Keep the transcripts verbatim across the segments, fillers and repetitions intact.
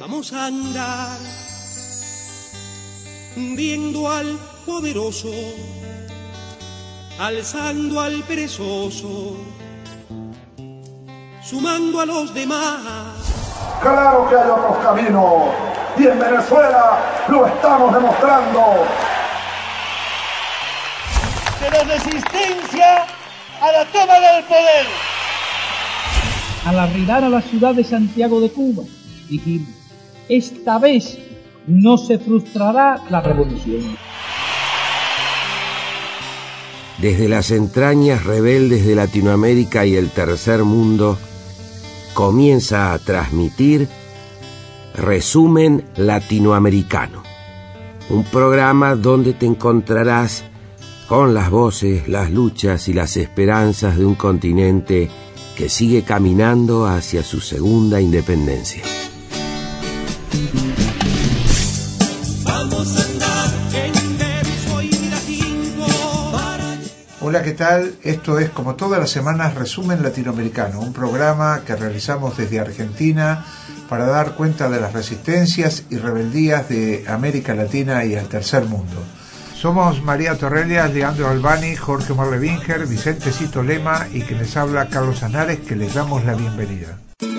Vamos a andar viendo al poderoso, alzando al perezoso, sumando a los demás. Claro que hay otros caminos, y en Venezuela lo estamos demostrando. De la resistencia a la toma del poder. Al arribar a la ciudad de Santiago de Cuba, dijimos, esta vez no se frustrará la revolución. Desde las entrañas rebeldes de Latinoamérica y el tercer mundo, comienza a transmitir Resumen Latinoamericano, un programa donde te encontrarás con las voces, las luchas y las esperanzas de un continente que sigue caminando hacia su segunda independencia. Vamos a andar en verso y latín para... Hola, ¿qué tal? Esto es, como todas las semanas, Resumen Latinoamericano, un programa que realizamos desde Argentina para dar cuenta de las resistencias y rebeldías de América Latina y el tercer mundo. Somos María Torrellas, Leandro Albani, Jorge Marlevinger, Vicente Cito Lema y quien les habla Carlos Anares, que les damos la bienvenida.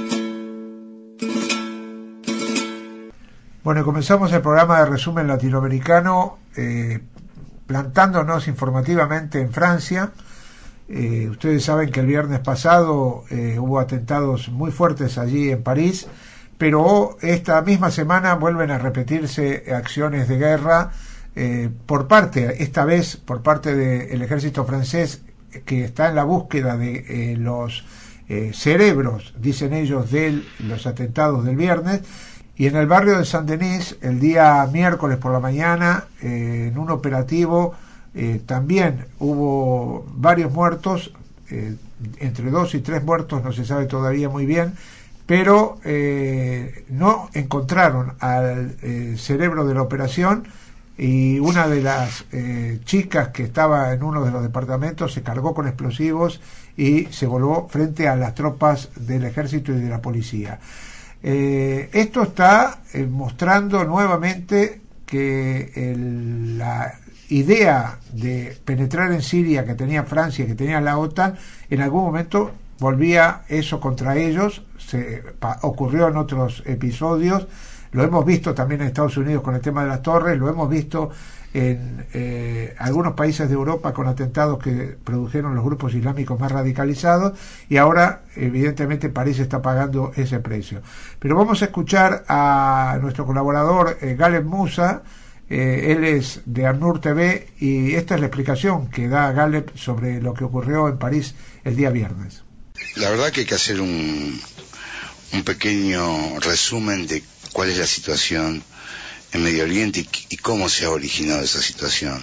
Bueno, comenzamos el programa de Resumen Latinoamericano eh, plantándonos informativamente en Francia. Eh, ustedes saben que el viernes pasado eh, hubo atentados muy fuertes allí en París, pero esta misma semana vuelven a repetirse acciones de guerra eh, por parte, esta vez por parte del ejército francés, que está en la búsqueda de eh, los eh, cerebros, dicen ellos, de los atentados del viernes. Y en el barrio de Saint-Denis, el día miércoles por la mañana, eh, en un operativo, eh, también hubo varios muertos, eh, entre dos y tres muertos, no se sabe todavía muy bien, pero eh, no encontraron al eh, cerebro de la operación, y una de las eh, chicas que estaba en uno de los departamentos se cargó con explosivos y se voló frente a las tropas del ejército y de la policía. Eh, esto está eh, mostrando nuevamente que el, la idea de penetrar en Siria que tenía Francia, que tenía la OTAN, en algún momento volvía eso contra ellos. Se pa, ocurrió en otros episodios, lo hemos visto también en Estados Unidos con el tema de las torres, lo hemos visto en eh, algunos países de Europa con atentados que produjeron los grupos islámicos más radicalizados, y ahora evidentemente París está pagando ese precio. Pero vamos a escuchar a nuestro colaborador eh, Galeb Moussa. Eh, él es de ACNUR T V y esta es la explicación que da Galeb sobre lo que ocurrió en París el día viernes. La verdad que hay que hacer un, un pequeño resumen de cuál es la situación en Medio Oriente y, y cómo se ha originado esa situación.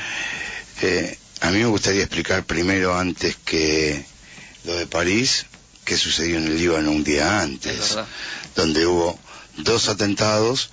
Eh, a mí me gustaría explicar primero, antes que lo de París, qué sucedió en el Líbano un día antes, donde hubo dos atentados,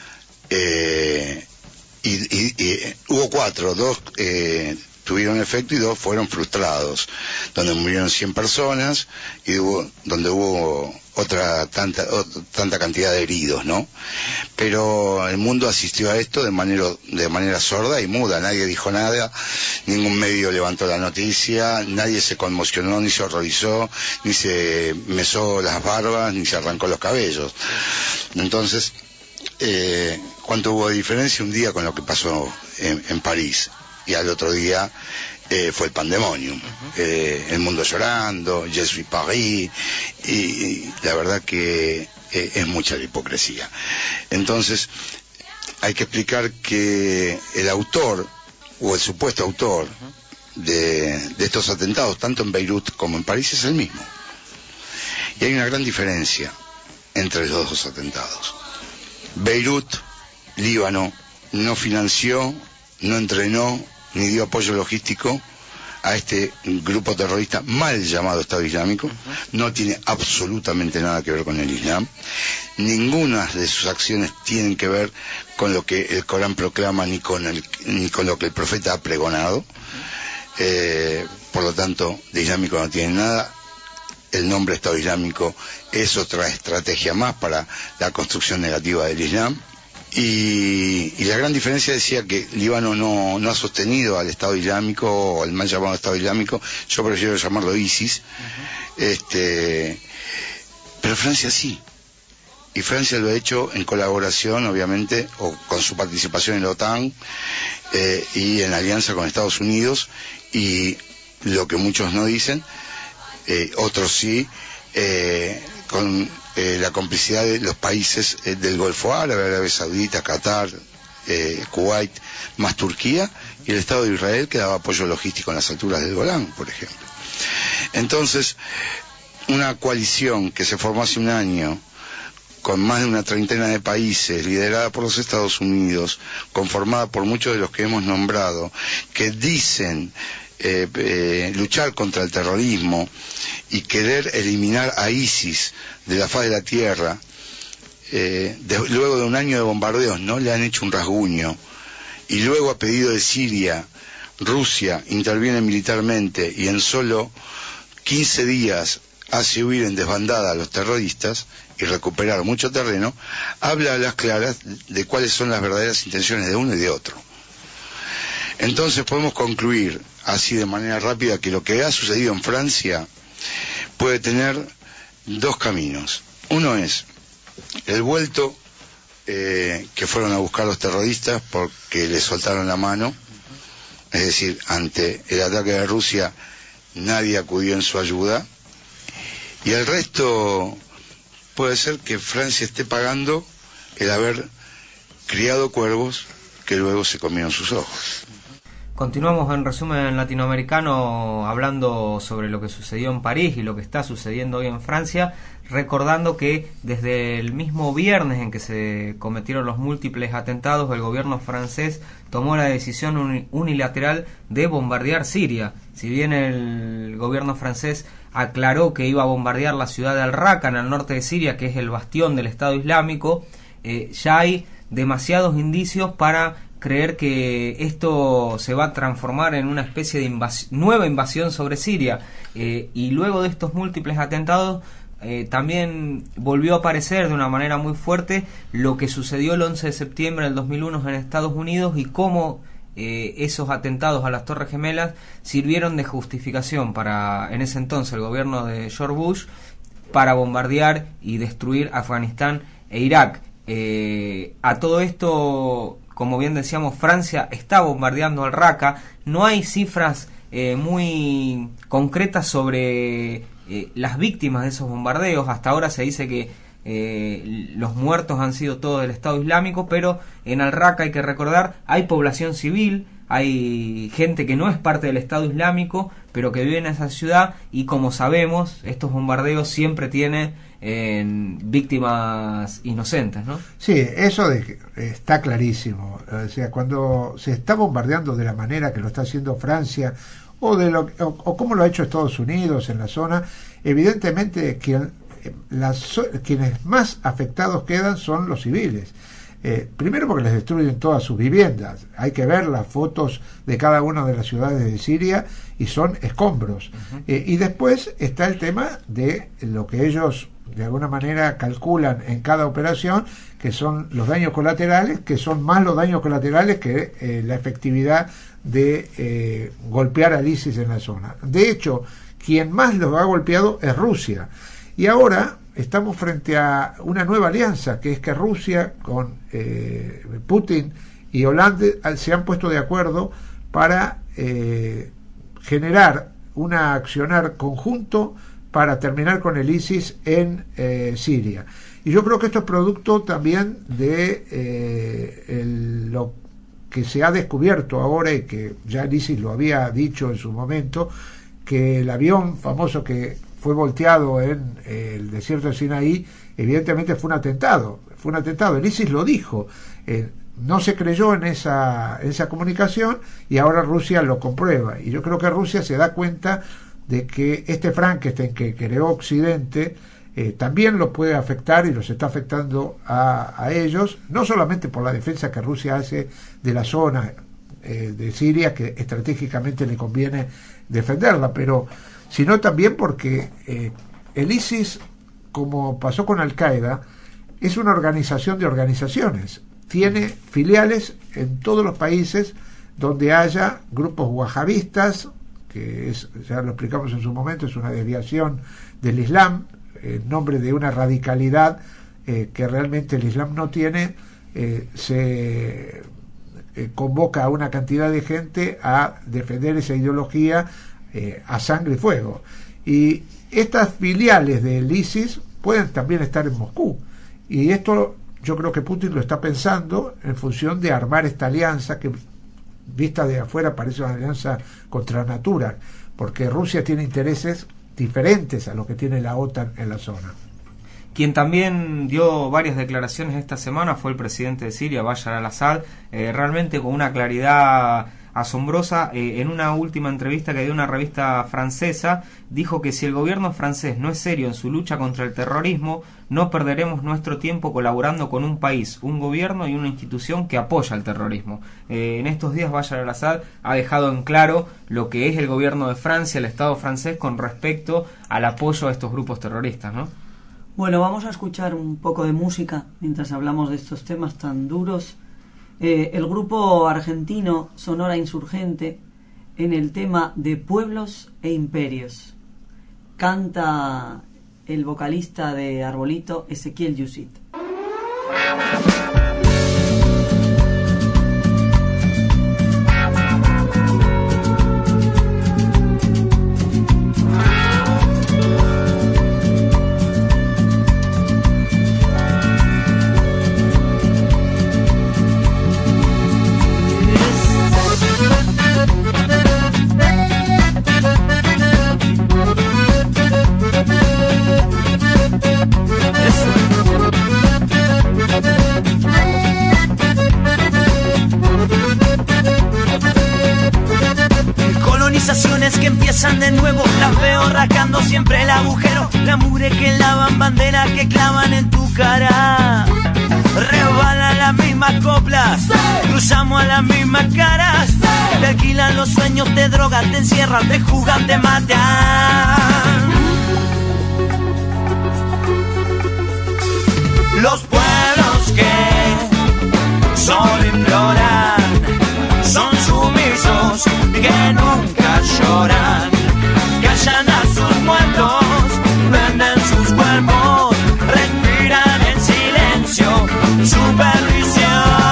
eh, y, y, y hubo cuatro, dos eh, tuvieron efecto y dos fueron frustrados, donde murieron cien personas y hubo, donde hubo otra tanta otra, tanta cantidad de heridos, ¿no? Pero el mundo asistió a esto de manera de manera sorda y muda, nadie dijo nada, ningún medio levantó la noticia, nadie se conmocionó, ni se horrorizó, ni se mesó las barbas, ni se arrancó los cabellos. Entonces, eh, ¿cuánto hubo de diferencia un día con lo que pasó en, en París? Y al otro día eh, fue el pandemonium, uh-huh. eh, el mundo llorando, Je suis Paris, y, y la verdad que eh, es mucha la hipocresía. Entonces, hay que explicar que el autor, o el supuesto autor, uh-huh. de, de estos atentados, tanto en Beirut como en París, es el mismo. Y hay una gran diferencia entre los dos atentados. Beirut, Líbano, no financió, no entrenó, ni dio apoyo logístico a este grupo terrorista mal llamado Estado Islámico. Uh-huh. No tiene absolutamente nada que ver con el Islam. Ninguna de sus acciones tienen que ver con lo que el Corán proclama, ni con, el, ni con lo que el profeta ha pregonado. Uh-huh. Eh, por lo tanto, de islámico no tiene nada. el nombre Estado Islámico es otra estrategia más para la construcción negativa del Islam. Y, y la gran diferencia decía que Líbano no, no ha sostenido al Estado Islámico, o al mal llamado Estado Islámico, yo prefiero llamarlo ISIS, uh-huh. este, pero Francia sí. Y Francia lo ha hecho en colaboración, obviamente, o con su participación en la OTAN eh, y en alianza con Estados Unidos, y lo que muchos no dicen, eh, otros sí, eh, con eh, la complicidad de los países eh, del Golfo Árabe, Arabia Saudita, Qatar, eh, Kuwait, más Turquía, y el Estado de Israel, que daba apoyo logístico en las alturas del Golán, por ejemplo. Entonces, una coalición que se formó hace un año, con más de una treintena de países, liderada por los Estados Unidos, conformada por muchos de los que hemos nombrado, que dicen eh, eh, luchar contra el terrorismo y querer eliminar a ISIS de la faz de la tierra, eh, de, luego de un año de bombardeos no le han hecho un rasguño, y luego a pedido de Siria, Rusia interviene militarmente y en solo quince días hace huir en desbandada a los terroristas y recuperar mucho terreno, habla a las claras de cuáles son las verdaderas intenciones de uno y de otro. Entonces podemos concluir así de manera rápida que lo que ha sucedido en Francia puede tener dos caminos. Uno es el vuelto eh, que fueron a buscar los terroristas porque les soltaron la mano, es decir, ante el ataque de Rusia nadie acudió en su ayuda, y el resto puede ser que Francia esté pagando el haber criado cuervos que luego se comieron sus ojos. Continuamos en Resumen Latinoamericano hablando sobre lo que sucedió en París y lo que está sucediendo hoy en Francia, recordando que desde el mismo viernes en que se cometieron los múltiples atentados, el gobierno francés tomó la decisión unilateral de bombardear Siria. Si bien el gobierno francés aclaró que iba a bombardear la ciudad de Al-Raqqa en el norte de Siria, que es el bastión del Estado Islámico, eh, ya hay demasiados indicios para creer que esto se va a transformar en una especie de invas- nueva invasión sobre Siria, eh, y luego de estos múltiples atentados eh, también volvió a aparecer de una manera muy fuerte lo que sucedió el once de septiembre del dos mil uno en Estados Unidos y cómo eh, esos atentados a las Torres Gemelas sirvieron de justificación para, en ese entonces, el gobierno de George Bush para bombardear y destruir Afganistán e Irak. Eh, a todo esto, como bien decíamos, Francia está bombardeando Al-Raqqa. No hay cifras eh, muy concretas sobre eh, las víctimas de esos bombardeos. Hasta ahora se dice que eh, los muertos han sido todos del Estado Islámico, pero en Al-Raqqa, hay que recordar, hay población civil, hay gente que no es parte del Estado Islámico, pero que vive en esa ciudad, y como sabemos, estos bombardeos siempre tienen en víctimas inocentes, ¿no? Sí, eso de, está clarísimo. O sea, cuando se está bombardeando de la manera que lo está haciendo Francia, o de lo o, o como lo ha hecho Estados Unidos en la zona, evidentemente quien, las, quienes más afectados quedan son los civiles. Eh, primero porque les destruyen todas sus viviendas. Hay que ver las fotos de cada una de las ciudades de Siria y son escombros. Uh-huh. Eh, y después está el tema de lo que ellos de alguna manera calculan en cada operación, que son los daños colaterales, que son más los daños colaterales que eh, la efectividad de eh, golpear al ISIS en la zona. De hecho, quien más los ha golpeado es Rusia. Y ahora estamos frente a una nueva alianza, que es que Rusia con eh, Putin y Hollande se han puesto de acuerdo para eh, generar un accionar conjunto para terminar con el ISIS en eh, Siria. Y yo creo que esto es producto también de eh, el, lo que se ha descubierto ahora, y que ya el ISIS lo había dicho en su momento, que el avión famoso que fue volteado en eh, el desierto de Sinaí, evidentemente fue un atentado, fue un atentado, el ISIS lo dijo, eh, no se creyó en esa, en esa comunicación, y ahora Rusia lo comprueba, y yo creo que Rusia se da cuenta de que este Frankenstein que creó Occidente eh, también lo puede afectar, y los está afectando a, a ellos, no solamente por la defensa que Rusia hace de la zona eh, de Siria, que estratégicamente le conviene defenderla, pero sino también porque eh, el ISIS, como pasó con Al-Qaeda, es una organización de organizaciones. Tiene filiales en todos los países donde haya grupos wahabistas, que es, ya lo explicamos en su momento, es una desviación del Islam, en nombre de una radicalidad eh, que realmente el Islam no tiene. eh, se eh, convoca a una cantidad de gente a defender esa ideología eh, a sangre y fuego. Y estas filiales del ISIS pueden también estar en Moscú. Y esto yo creo que Putin lo está pensando en función de armar esta alianza que, vista de afuera, parece una alianza contra natura, porque Rusia tiene intereses diferentes a los que tiene la OTAN en la zona. Quien también dio varias declaraciones esta semana fue el presidente de Siria, Bashar al-Assad, eh, realmente con una claridad asombrosa. Eh, en una última entrevista que dio a una revista francesa, dijo que si el gobierno francés no es serio en su lucha contra el terrorismo, no perderemos nuestro tiempo colaborando con un país, un gobierno y una institución que apoya el terrorismo. Eh, en estos días Bashar al-Assad ha dejado en claro lo que es el gobierno de Francia, el Estado francés, con respecto al apoyo a estos grupos terroristas, ¿no? Bueno, vamos a escuchar un poco de música mientras hablamos de estos temas tan duros. Eh, el grupo argentino Sonora Insurgente, en el tema de Pueblos e Imperios, canta el vocalista de Arbolito, Ezequiel Yusit. Que empiezan de nuevo, las veo rascando siempre el agujero, la mugre que lavan, bandera que clavan en tu cara. Rebalan las mismas coplas, sí. Cruzamos a las mismas caras, sí. Te alquilan los sueños, te drogan, te encierran, te juzgan, te matan. Los pueblos que solo imploran son sumisos que nunca lloran, callan a sus muertos, venden sus cuerpos, respiran en silencio, supervisión.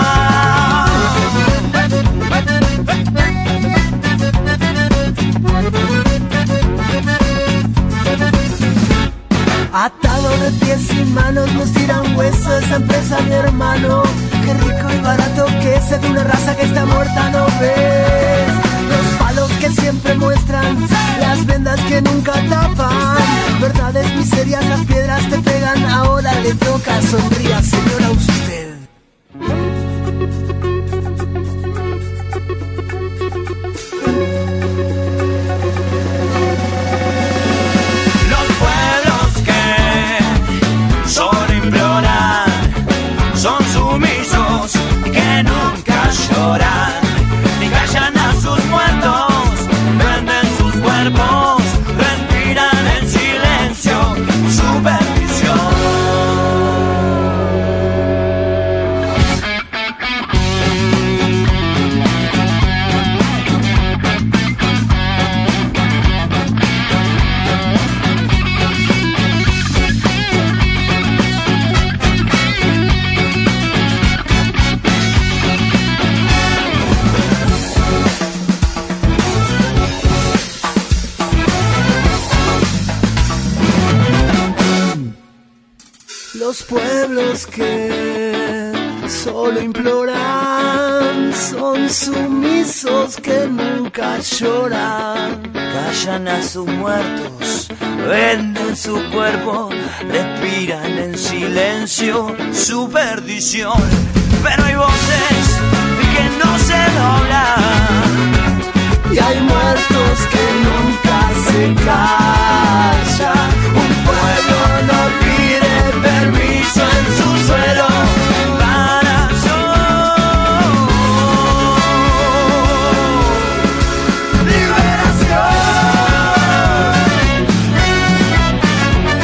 Atado de pies y manos, nos tiran huesos esa empresa, mi hermano. Qué rico y barato que es de una raza que está muerta, ¿no ves? Los palos que siempre muestran, las vendas que nunca tapan. Verdades, miserias, las piedras te pegan, ahora le toca, sonría, señora, usted. Los pueblos que solo imploran son sumisos que nunca lloran, ni callan a sus muertos, venden sus cuerpos, respiran en silencio, supervisión. Los pueblos que solo imploran son sumisos que nunca lloran, callan a sus muertos, venden su cuerpo, respiran en silencio, su perdición. Pero hay voces que no se doblan y hay muertos que nunca se callan. Un pueblo no pide permiso en su suelo para sol. Liberación.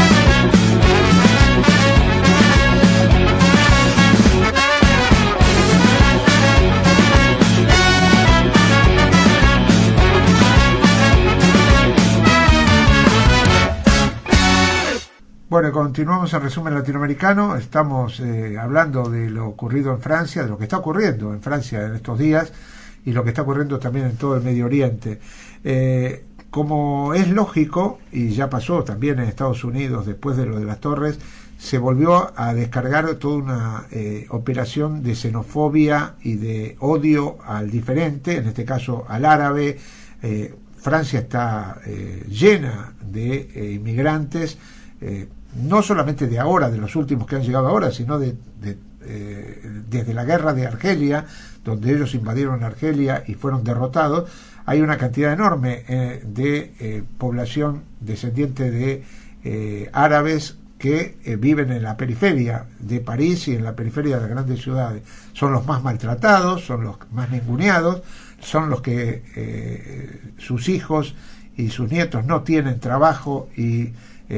Bueno, continuamos el resumen latinoamericano. Estamos eh, hablando de lo ocurrido en Francia, de lo que está ocurriendo en Francia en estos días y lo que está ocurriendo también en todo el Medio Oriente. Eh, como es lógico, y ya pasó también en Estados Unidos después de lo de las torres, se volvió a descargar toda una eh, operación de xenofobia y de odio al diferente, en este caso al árabe. Eh, Francia está eh, llena de eh, inmigrantes, eh, no solamente de ahora, de los últimos que han llegado ahora, sino de, de, eh, desde la guerra de Argelia, donde ellos invadieron Argelia y fueron derrotados. Hay una cantidad enorme eh, de eh, población descendiente de eh, árabes que eh, viven en la periferia de París y en la periferia de las grandes ciudades. Son los más maltratados, son los más ninguneados, son los que eh, sus hijos y sus nietos no tienen trabajo y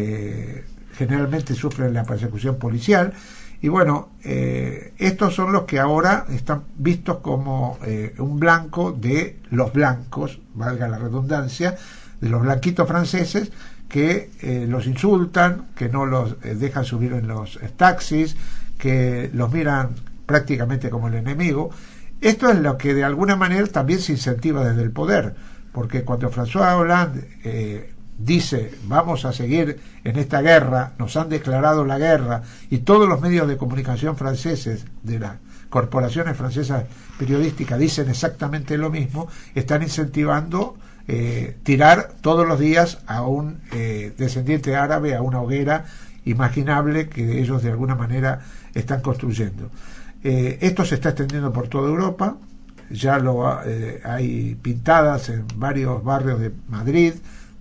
eh, generalmente sufren la persecución policial. Y bueno, eh, estos son los que ahora están vistos como eh, un blanco de los blancos, valga la redundancia, de los blanquitos franceses, que eh, los insultan, que no los eh, dejan subir en los eh, taxis, que los miran prácticamente como el enemigo. Esto es lo que de alguna manera también se incentiva desde el poder, porque cuando François Hollande eh, dice vamos a seguir en esta guerra, nos han declarado la guerra, y todos los medios de comunicación franceses de las corporaciones francesas periodísticas dicen exactamente lo mismo, están incentivando eh, tirar todos los días a un eh, descendiente árabe a una hoguera imaginable que ellos de alguna manera están construyendo. Eh, esto se está extendiendo por toda Europa, ya lo eh, hay pintadas en varios barrios de Madrid,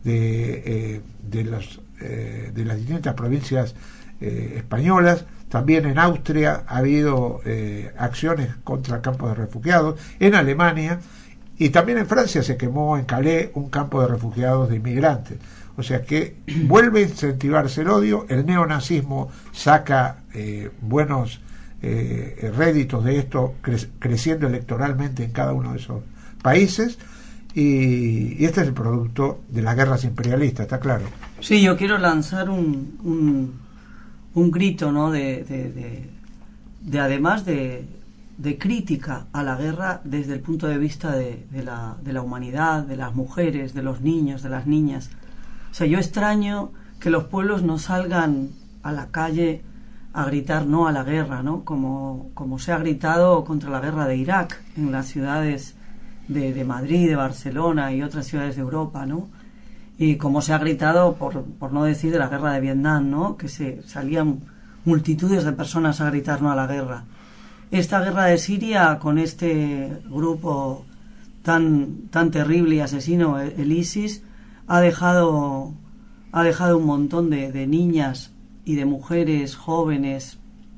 de, eh, de, los, eh, de las distintas provincias eh, españolas. También en Austria ha habido eh, acciones contra campos de refugiados, en Alemania, y también en Francia se quemó en Calais un campo de refugiados de inmigrantes. O sea que vuelve a incentivarse el odio, el neonazismo saca eh, buenos eh, réditos de esto, cre- creciendo electoralmente en cada uno de esos países, y, y este es el producto de las guerras imperialistas, está claro. Sí, yo quiero lanzar un, un, un grito, ¿no? de, de, de, de además de, de crítica a la guerra desde el punto de vista de, de, la, de la humanidad, de las mujeres, de los niños, de las niñas. O sea, yo extraño que los pueblos no salgan a la calle a gritar no a la guerra, ¿no? Como, como se ha gritado contra la guerra de Irak en las ciudades de, de Madrid, de Barcelona y otras ciudades de Europa, ¿no? Y como se ha gritado, por, por no decir, de la guerra de Vietnam, ¿no? Que se salían multitudes de personas a gritar no a la guerra. Esta guerra de Siria, con este grupo tan, tan terrible y asesino, el ISIS, ha dejado, ha dejado un montón de, de niñas y de mujeres jóvenes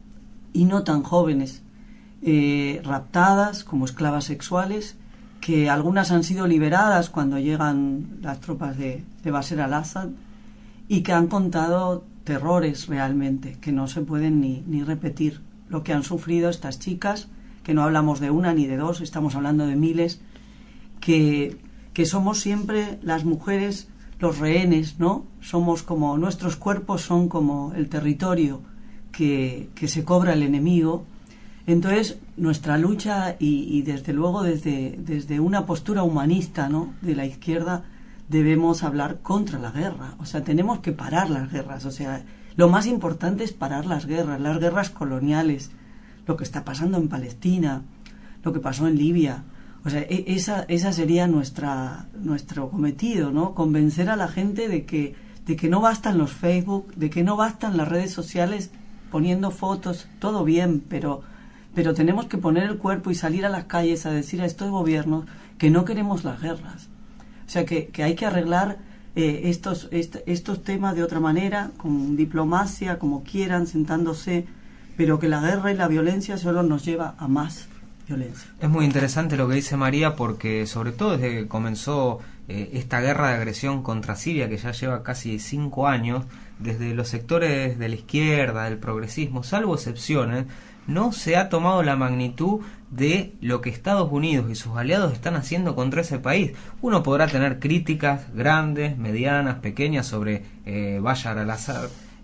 y no tan jóvenes eh, raptadas como esclavas sexuales, que algunas han sido liberadas cuando llegan las tropas de, de Bashar al-Assad, y que han contado terrores realmente que no se pueden ni, ni repetir lo que han sufrido estas chicas, que no hablamos de una ni de dos, estamos hablando de miles, que, que somos siempre las mujeres los rehenes, ¿no? Somos como, nuestros cuerpos son como el territorio que, que se cobra el enemigo. Entonces, nuestra lucha, y, y desde luego desde, desde una postura humanista, ¿no? De la izquierda, debemos hablar contra la guerra. O sea, tenemos que parar las guerras. O sea, lo más importante es parar las guerras, las guerras coloniales, lo que está pasando en Palestina, lo que pasó en Libia. O sea, esa, esa sería nuestra, nuestro cometido, ¿no? Convencer a la gente de que, de que no bastan los Facebook, de que no bastan las redes sociales poniendo fotos, todo bien, pero, pero tenemos que poner el cuerpo y salir a las calles a decir a estos gobiernos que no queremos las guerras. O sea, que, que hay que arreglar eh, estos, est, estos temas de otra manera, con diplomacia, como quieran, sentándose, pero que la guerra y la violencia solo nos lleva a más violencia. Es muy interesante lo que dice María, porque sobre todo desde que comenzó eh, esta guerra de agresión contra Siria, que ya lleva casi cinco años, desde los sectores de la izquierda, del progresismo, salvo excepciones, no se ha tomado la magnitud de lo que Estados Unidos y sus aliados están haciendo contra ese país. Uno podrá tener críticas grandes, medianas, pequeñas sobre eh, Bashar al-Assad,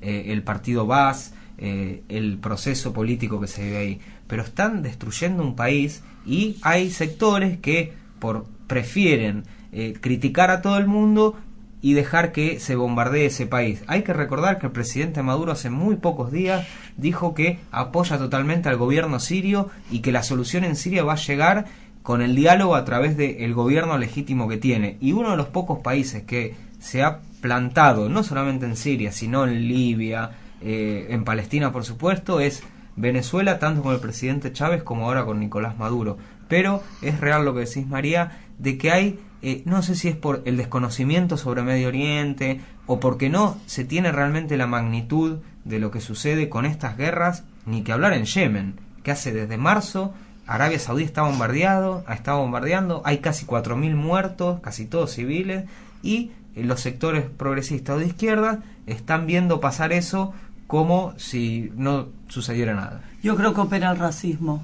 eh, el partido Baas, eh, el proceso político que se vive ahí, pero están destruyendo un país y hay sectores que por prefieren eh, criticar a todo el mundo y dejar que se bombardee ese país. Hay que recordar que el presidente Maduro hace muy pocos días dijo que apoya totalmente al gobierno sirio y que la solución en Siria va a llegar con el diálogo a través del gobierno legítimo que tiene. Y uno de los pocos países que se ha plantado, no solamente en Siria, sino en Libia, eh, en Palestina por supuesto, es Venezuela, tanto con el presidente Chávez como ahora con Nicolás Maduro. Pero es real lo que decís, María, de que hay, eh, no sé si es por el desconocimiento sobre Medio Oriente o porque no se tiene realmente la magnitud de lo que sucede con estas guerras, ni que hablar en Yemen, que hace desde marzo Arabia Saudí está bombardeado, está bombardeando, hay casi cuatro mil muertos, casi todos civiles, y eh, los sectores progresistas o de izquierda están viendo pasar eso como si no sucediera nada. Yo creo que opera el racismo.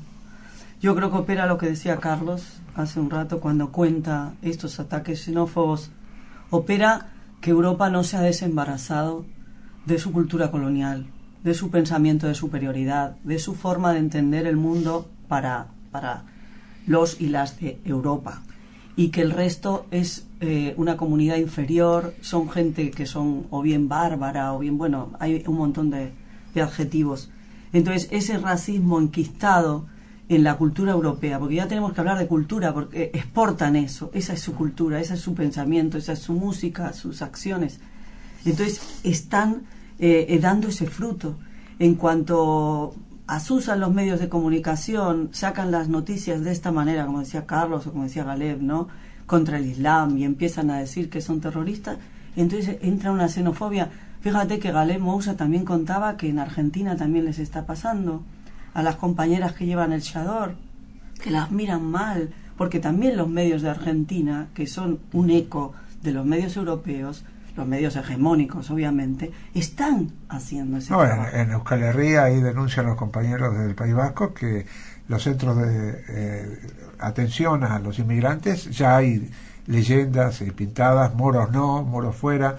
Yo creo que opera lo que decía Carlos hace un rato cuando cuenta estos ataques xenófobos. Opera que Europa no se ha desembarazado de su cultura colonial, de su pensamiento de superioridad, de su forma de entender el mundo para, para los y las de Europa. Y que el resto es eh, una comunidad inferior, son gente que son o bien bárbara o bien, bueno, hay un montón de, de adjetivos. Entonces ese racismo enquistado en la cultura europea, porque ya tenemos que hablar de cultura, porque exportan eso, esa es su cultura, ese es su pensamiento, esa es su música, sus acciones. Entonces están eh, dando ese fruto. En cuanto asusan los medios de comunicación, sacan las noticias de esta manera, como decía Carlos o como decía Galeb, ¿no?, contra el Islam, y empiezan a decir que son terroristas, entonces entra una xenofobia. Fíjate que Galeb Moussa también contaba que en Argentina también les está pasando a las compañeras que llevan el chador, que las miran mal, porque también los medios de Argentina, que son un eco de los medios europeos, los medios hegemónicos obviamente, están haciendo ese no, trabajo. En, en Euskal Herria ahí denuncian los compañeros del País Vasco que los centros de eh, atención a los inmigrantes ya hay leyendas eh, pintadas, moros no, moros fuera.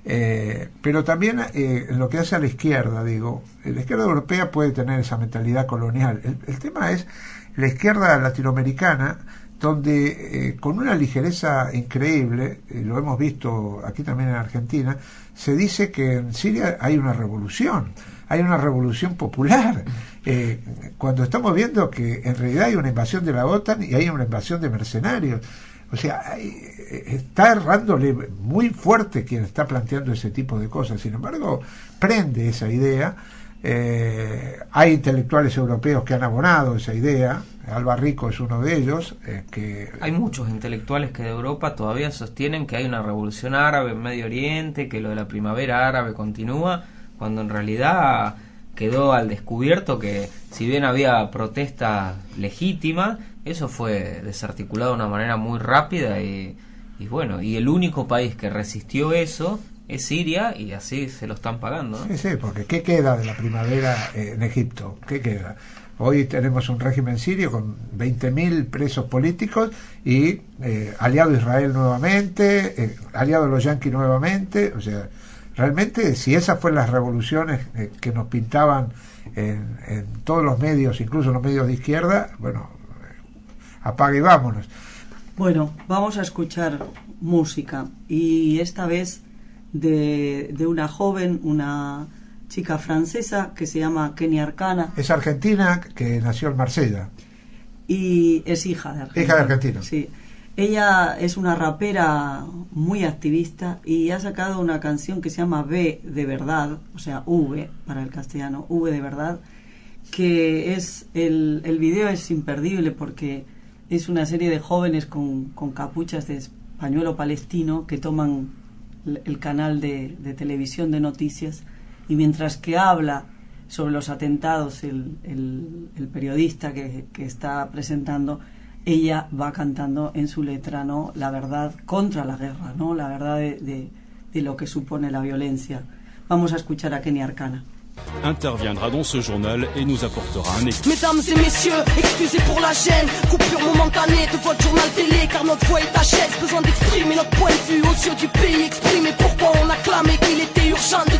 Eh, pero también eh, en lo que hace a la izquierda, digo, la izquierda europea puede tener esa mentalidad colonial. El, el tema es la izquierda latinoamericana, donde eh, con una ligereza increíble, eh, lo hemos visto aquí también en Argentina, se dice que en Siria hay una revolución, hay una revolución popular, eh, cuando estamos viendo que en realidad hay una invasión de la OTAN y hay una invasión de mercenarios. O sea, hay, está errándole muy fuerte quien está planteando ese tipo de cosas. Sin embargo, prende esa idea. Eh, hay intelectuales europeos que han abonado esa idea. Alba Rico es uno de ellos. Eh, que hay muchos intelectuales que de Europa todavía sostienen que hay una revolución árabe en Medio Oriente, que lo de la primavera árabe continúa, cuando en realidad quedó al descubierto que si bien había protesta legítima, eso fue desarticulado de una manera muy rápida y, y bueno, y el único país que resistió eso es Siria, y así se lo están pagando, ¿no? Sí, sí, porque ¿qué queda de la primavera eh, en Egipto? ¿Qué queda? Hoy tenemos un régimen sirio con veinte mil presos políticos y eh, aliado a Israel nuevamente, eh, aliado a los yanquis nuevamente. O sea, realmente si esas fueron las revoluciones eh, que nos pintaban en, en todos los medios, incluso los medios de izquierda, bueno, apague y vámonos. Bueno, vamos a escuchar música, y esta vez de, de una joven, una chica francesa que se llama Kenia Arcana. Es argentina, que nació en Marsella. Y es hija de Argentina. Hija de argentino. Sí. Ella es una rapera muy activista y ha sacado una canción que se llama V de Verdad, o sea, V para el castellano, V de Verdad, que es, el, el video es imperdible porque es una serie de jóvenes con, con capuchas de pañuelo palestino que toman el canal de, de televisión de noticias, y mientras que habla sobre los atentados el, el, el periodista que, que está presentando, ella va cantando en su letra, ¿no?, la verdad contra la guerra, ¿no?, la verdad de, de, de lo que supone la violencia. Vamos a escuchar a Kenia Arcana. Interviendra dans ce journal et nous apportera un éclairage. Mesdames et messieurs, excusez pour la gêne, coupure momentanée de votre journal télé, car notre voix est à chaise, besoin d'exprimer notre point de vue aux yeux du pays, exprimer pourquoi on a clamé qu'il était urgent de désobéir.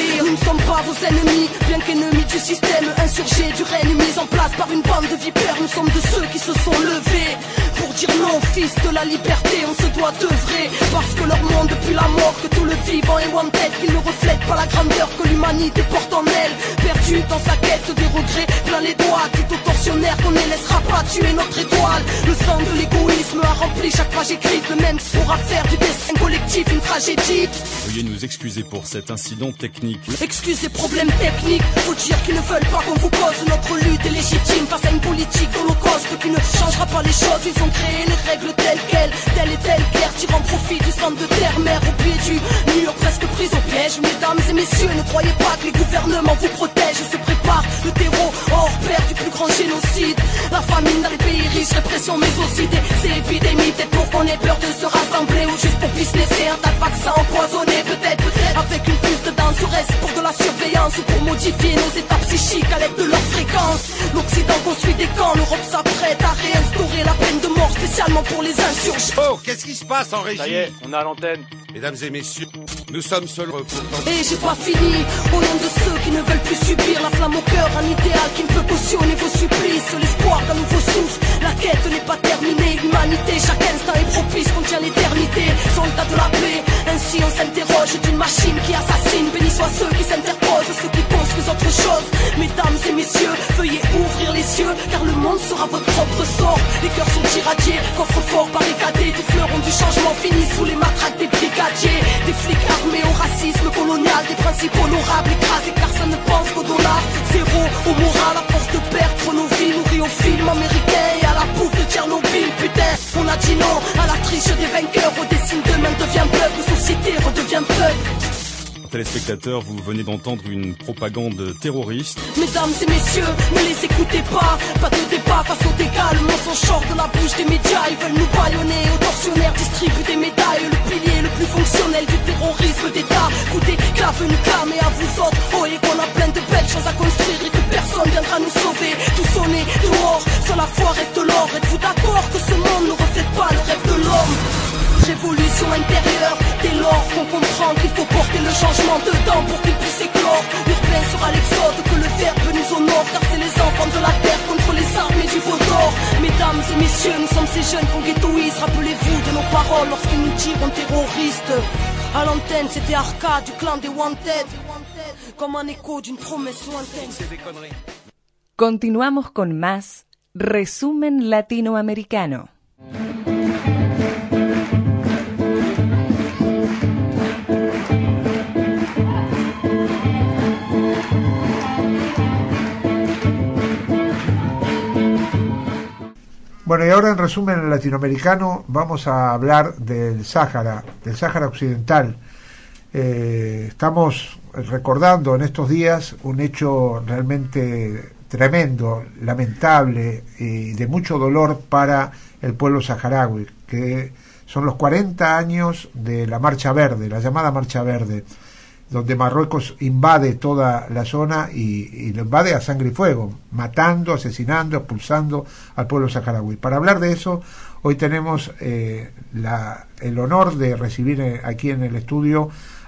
pire. Nous ne sommes pas vos ennemis, bien qu'ennemis du système, insurgés du règne mis en place par une bande de vipères. Nous sommes de ceux qui se sont levés pour dire non, fils de la liberté. On se doit d'œuvrer parce que leur monde depuis la mort, que tout le vivant est wanted, qu'ils ne reflètent pas la grandeur que l'humanité porte en elle. Perdu dans sa quête des regrets, plein les doigts, dit aux tortionnaires qu'on ne laissera pas tuer notre étoile. Le sang de l'égoïsme a rempli chaque page écrite, le même pourra faire du destin collectif une tragédie. Veuillez nous excuser pour cet incident technique. Excusez problèmes techniques, faut dire qu'ils ne veulent pas qu'on vous cause. Notre lutte est légitime face à une politique d'holocauste qui ne changera pas les choses. Ils ont créé les règles telles quelles, telle et telle guerre, tirant profit du sang de terre-mère au pied du mur, presque pris au piège. Mesdames et messieurs, ne croyez pas que les gouvernements vous protègent. Se prépare le terreau hors pair du plus grand génocide. La famine dans les pays riches, répression mais aussi des ces épidémies. Peut-être pour qu'on ait peur de se rassembler ou juste pour businesser un tas de vaccins empoisonnés. Peut-être, peut-être avec une puce dedans, serait-ce pour de la surveillance ou pour modifier nos états psychiques à l'aide de leur fréquence. L'Occident construit des camps, l'Europe s'apprête à réinstaurer la peine de mort spécialement pour les insurgés. Oh, qu'est-ce qui se passe en régie? Ça y est, on a l'antenne. Mesdames et messieurs, nous sommes seuls représentants. Et j'ai pas fini, au nom de ceux qui ne veulent plus subir la flamme au cœur, un idéal qui ne peut cautionner vos supplices. L'espoir d'un nouveau souffle, la quête n'est pas terminée. L'humanité, chaque instant est propice, contient l'éternité. Soldats de la paix, ainsi on s'interroge d'une machine qui assassine. Bénis soient ceux qui s'interposent, ceux qui construisent autre chose. Mesdames et messieurs, veuillez ouvrir les yeux, car le monde sera votre propre sort. Les cœurs sont irradiés, coffres forts barricadés. Des fleurons du changement finissent sous les matraques des brigadiers. Des flics armés au racisme colonial, des principes honorables écrasés car ça ne pense qu'au dollar. Zéro au moral, à force de perdre nos vies, nourris au film américain et à la bouffe de Tchernobyl. Putain, on a dit non à la triche des vainqueurs, au dessin d'eux-mêmes devient peuple, société redevient peuple. Téléspectateurs, vous venez d'entendre une propagande terroriste. Mesdames et messieurs, ne les écoutez pas. Pas de débat face au dégâts. Le mensonge sort de la bouche des médias. Ils veulent nous bâillonner. Aux tortionnaires distribuent des médailles. Le pilier le plus fonctionnel du terrorisme d'État. Coûtez, clave, nous clame. Et à vous autres, oh, et qu'on a plein de belles choses à construire. Et que personne viendra nous sauver. Tout sonner dehors, sur la foi reste l'or. Êtes-vous d'accord que ce monde ne reflète pas le rêve de l'homme? Révolution intérieure, dès lors qu'on comprend qu'il faut porter le changement dedans pour qu'il puisse éclore. Urbain sera l'exode, que le verbe nous honore, car c'est les enfants de la terre contre les armées du veau d'or. Mesdames et messieurs, nous sommes ces jeunes qu'on ghettoise. Rappelez-vous de nos paroles lorsqu'ils nous tirent terroristes. À l'antenne, c'était Arcade du clan des Wanted, comme un écho d'une promesse lointaine. Continuamos con más Resumen Latinoamericano. Bueno, y ahora en resumen latinoamericano vamos a hablar del Sáhara, del Sáhara Occidental. Eh, estamos recordando en estos días un hecho realmente tremendo, lamentable y de mucho dolor para el pueblo saharaui, que son los cuarenta años de la Marcha Verde, la llamada Marcha Verde, donde Marruecos invade toda la zona y, y lo invade a sangre y fuego, matando, asesinando, expulsando al pueblo saharaui. Para hablar de eso, hoy tenemos eh, la, el honor de recibir aquí en el estudio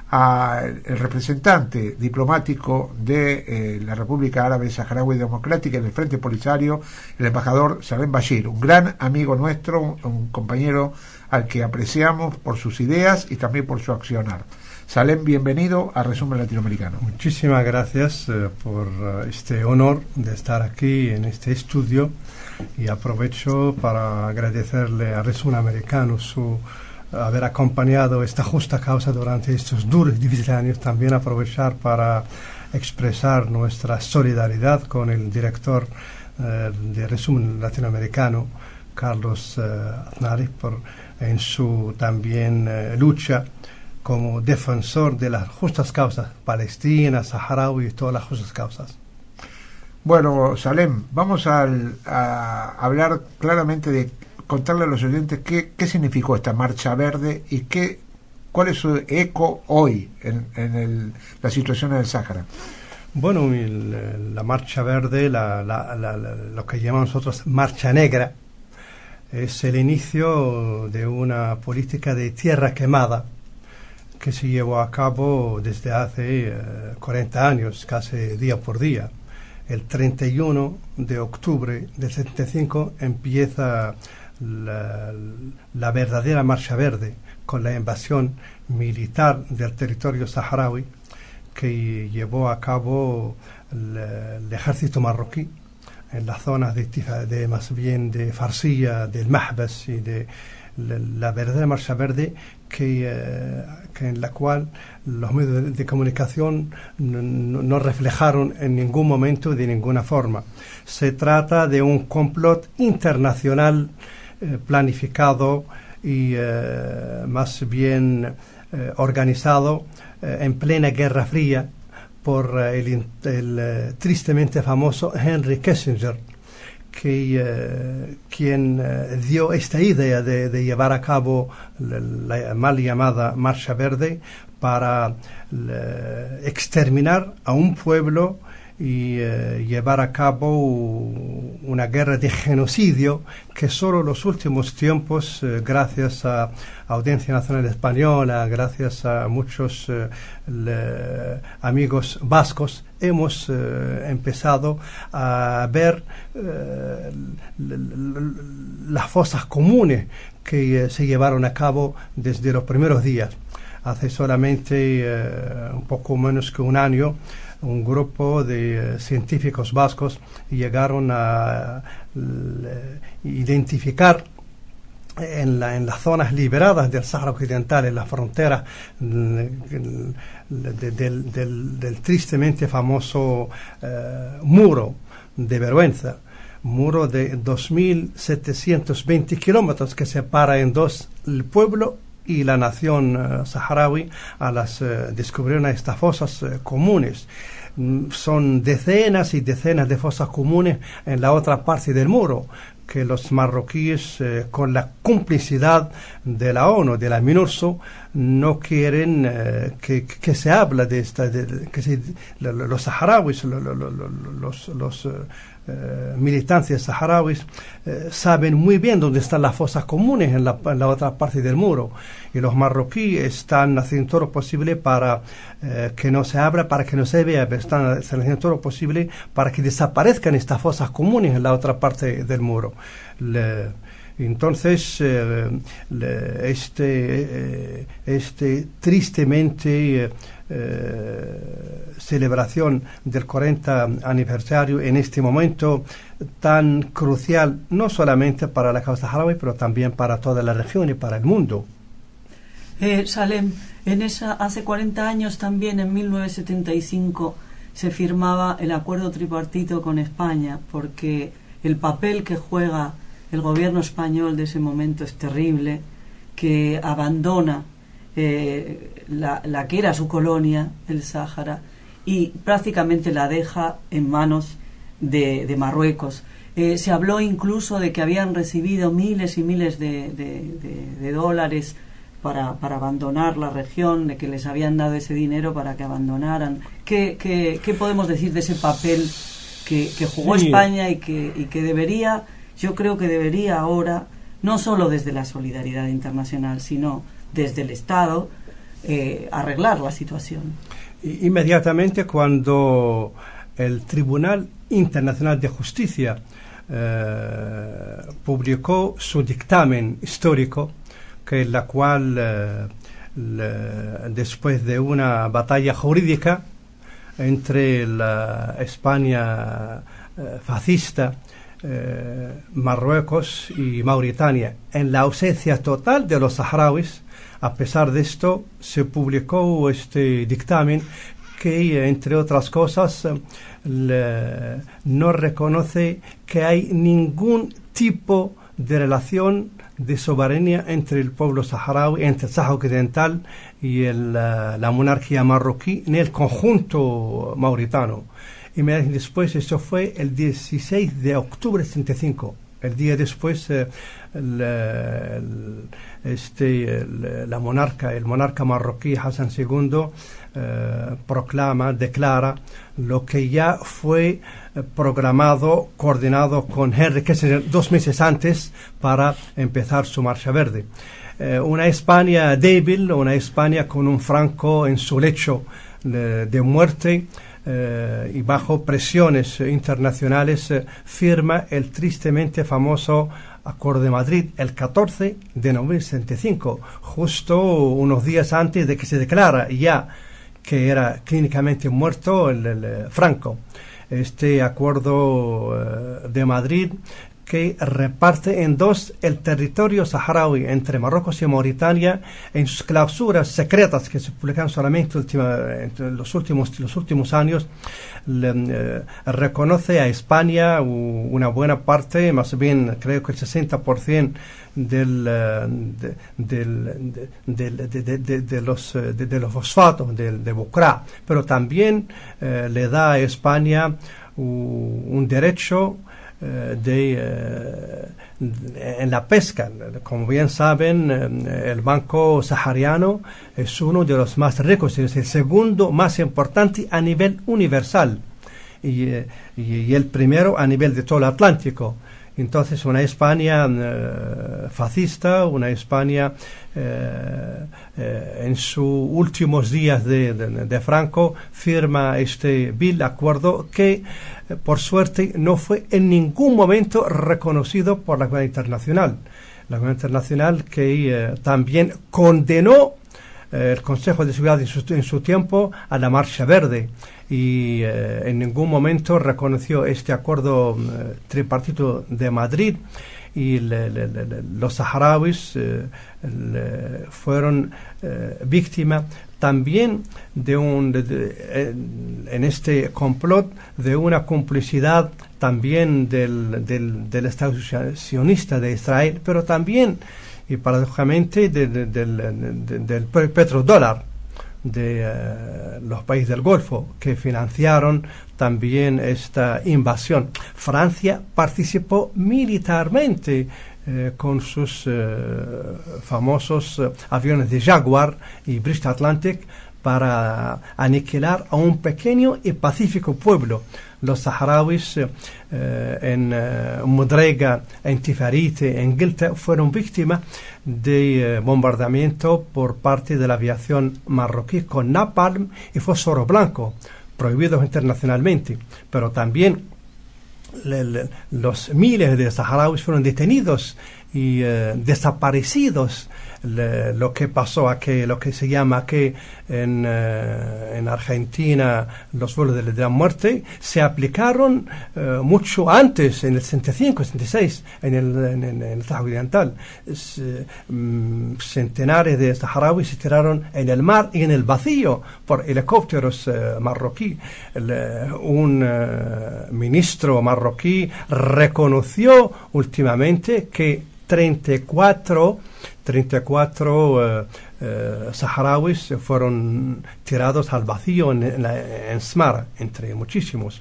al representante diplomático de eh, la República Árabe Saharaui Democrática en el Frente Polisario, el embajador Salem Bashir, un gran amigo nuestro, un, un compañero al que apreciamos por sus ideas y también por su accionar. Salem, bienvenido a Resumen Latinoamericano. Muchísimas gracias eh, por uh, este honor de estar aquí en este estudio y aprovecho para agradecerle a Resumen Americano su uh, haber acompañado esta justa causa durante estos duros y difíciles años. También aprovechar para expresar nuestra solidaridad con el director uh, de Resumen Latinoamericano, Carlos uh, Aznari, por, en su también uh, lucha como defensor de las justas causas palestinas, saharaui y todas las justas causas. Bueno, Salem, vamos al, a hablar claramente de contarle a los oyentes qué, qué significó esta Marcha Verde y qué, cuál es su eco hoy en, en el, la situación en el Sáhara. Bueno, el, la Marcha Verde, la, la, la, la, lo que llamamos nosotros Marcha Negra, es el inicio de una política de tierra quemada que se llevó a cabo desde hace eh, cuarenta años, casi día por día. El treinta y uno de octubre del setenta y cinco empieza la, la verdadera Marcha Verde, con la invasión militar del territorio saharaui que llevó a cabo el, el ejército marroquí en las zonas de, de más bien de Farsilla, del Mahbas y de la, la verdadera Marcha Verde que, eh, que en la cual los medios de, de comunicación no, no reflejaron en ningún momento de ninguna forma. Se trata de un complot internacional eh, planificado y eh, más bien eh, organizado eh, en plena Guerra Fría por eh, el, el eh, tristemente famoso Henry Kissinger, que eh, quien eh, dio esta idea de, de llevar a cabo la, la mal llamada Marcha Verde para la, exterminar a un pueblo y eh, llevar a cabo una guerra de genocidio que solo en los últimos tiempos, eh, gracias a Audiencia Nacional Española, gracias a muchos eh, le, amigos vascos, hemos eh, empezado a ver eh, l, l, las fosas comunes que eh, se llevaron a cabo desde los primeros días. Hace solamente eh, un poco menos que un año, un grupo de uh, científicos vascos llegaron a uh, identificar en, la, en las zonas liberadas del Sáhara Occidental, en la frontera uh, de, del, del, del tristemente famoso uh, muro de vergüenza, muro de dos mil setecientos veinte kilómetros que separa en dos el pueblo y la nación uh, saharaui. A las uh, descubrieron estas fosas uh, comunes. Mm, son decenas y decenas de fosas comunes en la otra parte del muro que los marroquíes, eh, con la complicidad de la ONU, de la MINURSO, no quieren eh, que, que se habla de esta, de, de, que se, lo, lo, los saharauis, lo, lo, lo, los, los eh, militantes saharauis eh, saben muy bien dónde están las fosas comunes en la, en la otra parte del muro, y los marroquíes están haciendo todo lo posible para eh, que no se abra, para que no se vea, pero están haciendo todo lo posible para que desaparezcan estas fosas comunes en la otra parte del muro. Le, entonces eh, le, este eh, este tristemente eh, celebración del cuarenta aniversario en este momento tan crucial, no solamente para la causa saharaui, pero también para toda la región y para el mundo. Eh, Salem, en esa, hace cuarenta años también, en mil novecientos setenta y cinco, se firmaba el acuerdo tripartito con España, porque el papel que juega el gobierno español de ese momento es terrible, que abandona eh, la, la que era su colonia, el Sáhara, y prácticamente la deja en manos de, de Marruecos. Eh, se habló incluso de que habían recibido miles y miles de, de, de, de dólares para, para abandonar la región, de que les habían dado ese dinero para que abandonaran. ¿Qué, qué, qué podemos decir de ese papel que, que jugó sí. España y que, y que debería, yo creo que debería ahora, no solo desde la solidaridad internacional, sino desde el Estado, eh, arreglar la situación? Inmediatamente cuando el Tribunal Internacional de Justicia eh, publicó su dictamen histórico, que en la cual eh, le, después de una batalla jurídica entre la España eh, fascista, eh, Marruecos y Mauritania, en la ausencia total de los saharauis, a pesar de esto se publicó este dictamen que, entre otras cosas, le, no reconoce que hay ningún tipo de relación de soberanía entre el pueblo saharaui, entre el Sáhara Occidental y el, la, la monarquía marroquí, ni el conjunto mauritano. Inmediatamente después, eso fue el dieciséis de octubre de setenta y cinco. El día después, eh, el, el, este, el, la monarca, el monarca marroquí Hassan segundo eh, proclama, declara lo que ya fue eh, programado, coordinado con Henry Kissinger dos meses antes para empezar su Marcha Verde. eh, una España débil, una España con un Franco en su lecho de, de muerte, eh, y bajo presiones internacionales eh, firma el tristemente famoso Acuerdo de Madrid el catorce de noviembre de sesenta y cinco, justo unos días antes de que se declara ya que era clínicamente muerto el, el Franco. Este Acuerdo eh, de Madrid, que reparte en dos el territorio saharaui entre Marruecos y Mauritania, en sus clausuras secretas que se publicaron solamente última, en los últimos, los últimos años, le, eh, reconoce a España u, una buena parte, más bien creo que el sesenta por ciento del, de, del, de, de, de, de, de, los, de, de los fosfatos de, de Bucra, pero también eh, le da a España u, un derecho De, eh, en la pesca. Como bien saben, eh, el Banco Sahariano es uno de los más ricos, es el segundo más importante a nivel universal y, eh, y, y el primero a nivel de todo el Atlántico. Entonces, una España eh, fascista, una España eh, eh, en sus últimos días de, de, de Franco, firma este vil acuerdo que, eh, por suerte, no fue en ningún momento reconocido por la comunidad internacional. La comunidad internacional que eh, también condenó eh, el Consejo de Seguridad en su, en su tiempo a la Marcha Verde, y eh, en ningún momento reconoció este acuerdo eh, tripartito de Madrid, y le, le, le, los saharauis eh, le, fueron eh, víctimas también de un de, de, en este complot de una complicidad también del, del, del Estado sionista de Israel, pero también y paradójicamente de, de, del, de, del petrodólar de uh, los países del Golfo, que financiaron también esta invasión. Francia participó militarmente eh, con sus eh, famosos eh, aviones de Jaguar y British Atlantic para aniquilar a un pequeño y pacífico pueblo. Los saharauis eh, en eh, Mudrega, en Tifarite, en Guilta, fueron víctimas de eh, bombardeamiento por parte de la aviación marroquí con napalm y fósforo blanco, prohibidos internacionalmente. Pero también le, le, los miles de saharauis fueron detenidos y eh, desaparecidos. Le, lo que pasó aquí, lo que se llama aquí en, eh, en Argentina los vuelos de, de la muerte, se aplicaron eh, mucho antes, en el sesenta y cinco, sesenta y seis, en el, en, en, en el Sáhara Occidental. Es, eh, mm, centenares de saharauis se tiraron en el mar y en el vacío por helicópteros eh, marroquí. El, eh, un eh, ministro marroquí reconoció últimamente que treinta y cuatro eh, eh, saharauis fueron tirados al vacío en, en, en Smara, entre muchísimos.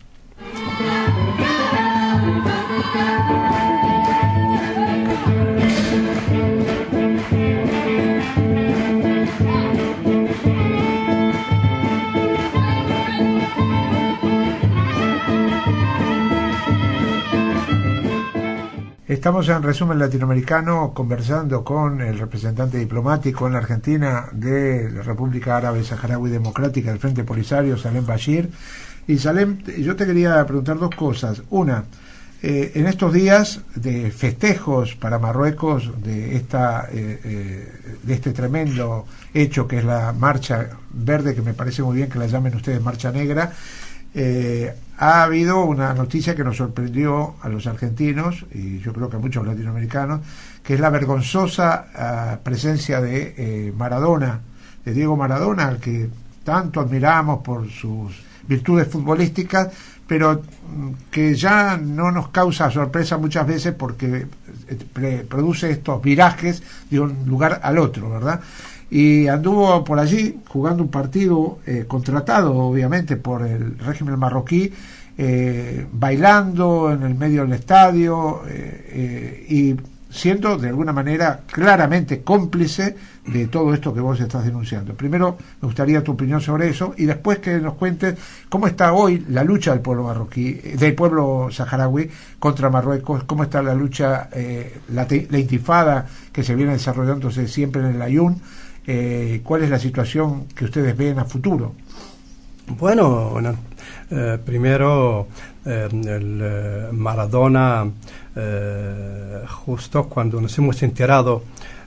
Estamos en Resumen Latinoamericano conversando con el representante diplomático en la Argentina de la República Árabe Saharaui Democrática del Frente Polisario, Salem Bashir. Y Salem, yo te quería preguntar dos cosas. Una, eh, en estos días de festejos para Marruecos de esta eh, eh, de este tremendo hecho que es la Marcha Verde, que me parece muy bien que la llamen ustedes Marcha Negra, eh, ha habido una noticia que nos sorprendió a los argentinos y yo creo que a muchos latinoamericanos, que es la vergonzosa uh, presencia de eh, Maradona, de Diego Maradona, al que tanto admiramos por sus virtudes futbolísticas, pero que ya no nos causa sorpresa muchas veces porque eh, produce estos virajes de un lugar al otro, ¿verdad? Y anduvo por allí jugando un partido eh, contratado obviamente por el régimen marroquí, eh, bailando en el medio del estadio eh, eh, y siendo de alguna manera claramente cómplice de todo esto que vos estás denunciando. Primero me gustaría tu opinión sobre eso y después que nos cuentes cómo está hoy la lucha del pueblo marroquí, del pueblo saharaui contra Marruecos, cómo está la lucha, eh, la, la intifada que se viene desarrollándose siempre en el Ayun, eh, cuál es la situación que ustedes ven a futuro. Bueno, bueno eh, primero eh, el eh, Maradona, eh, justo cuando nos hemos enterado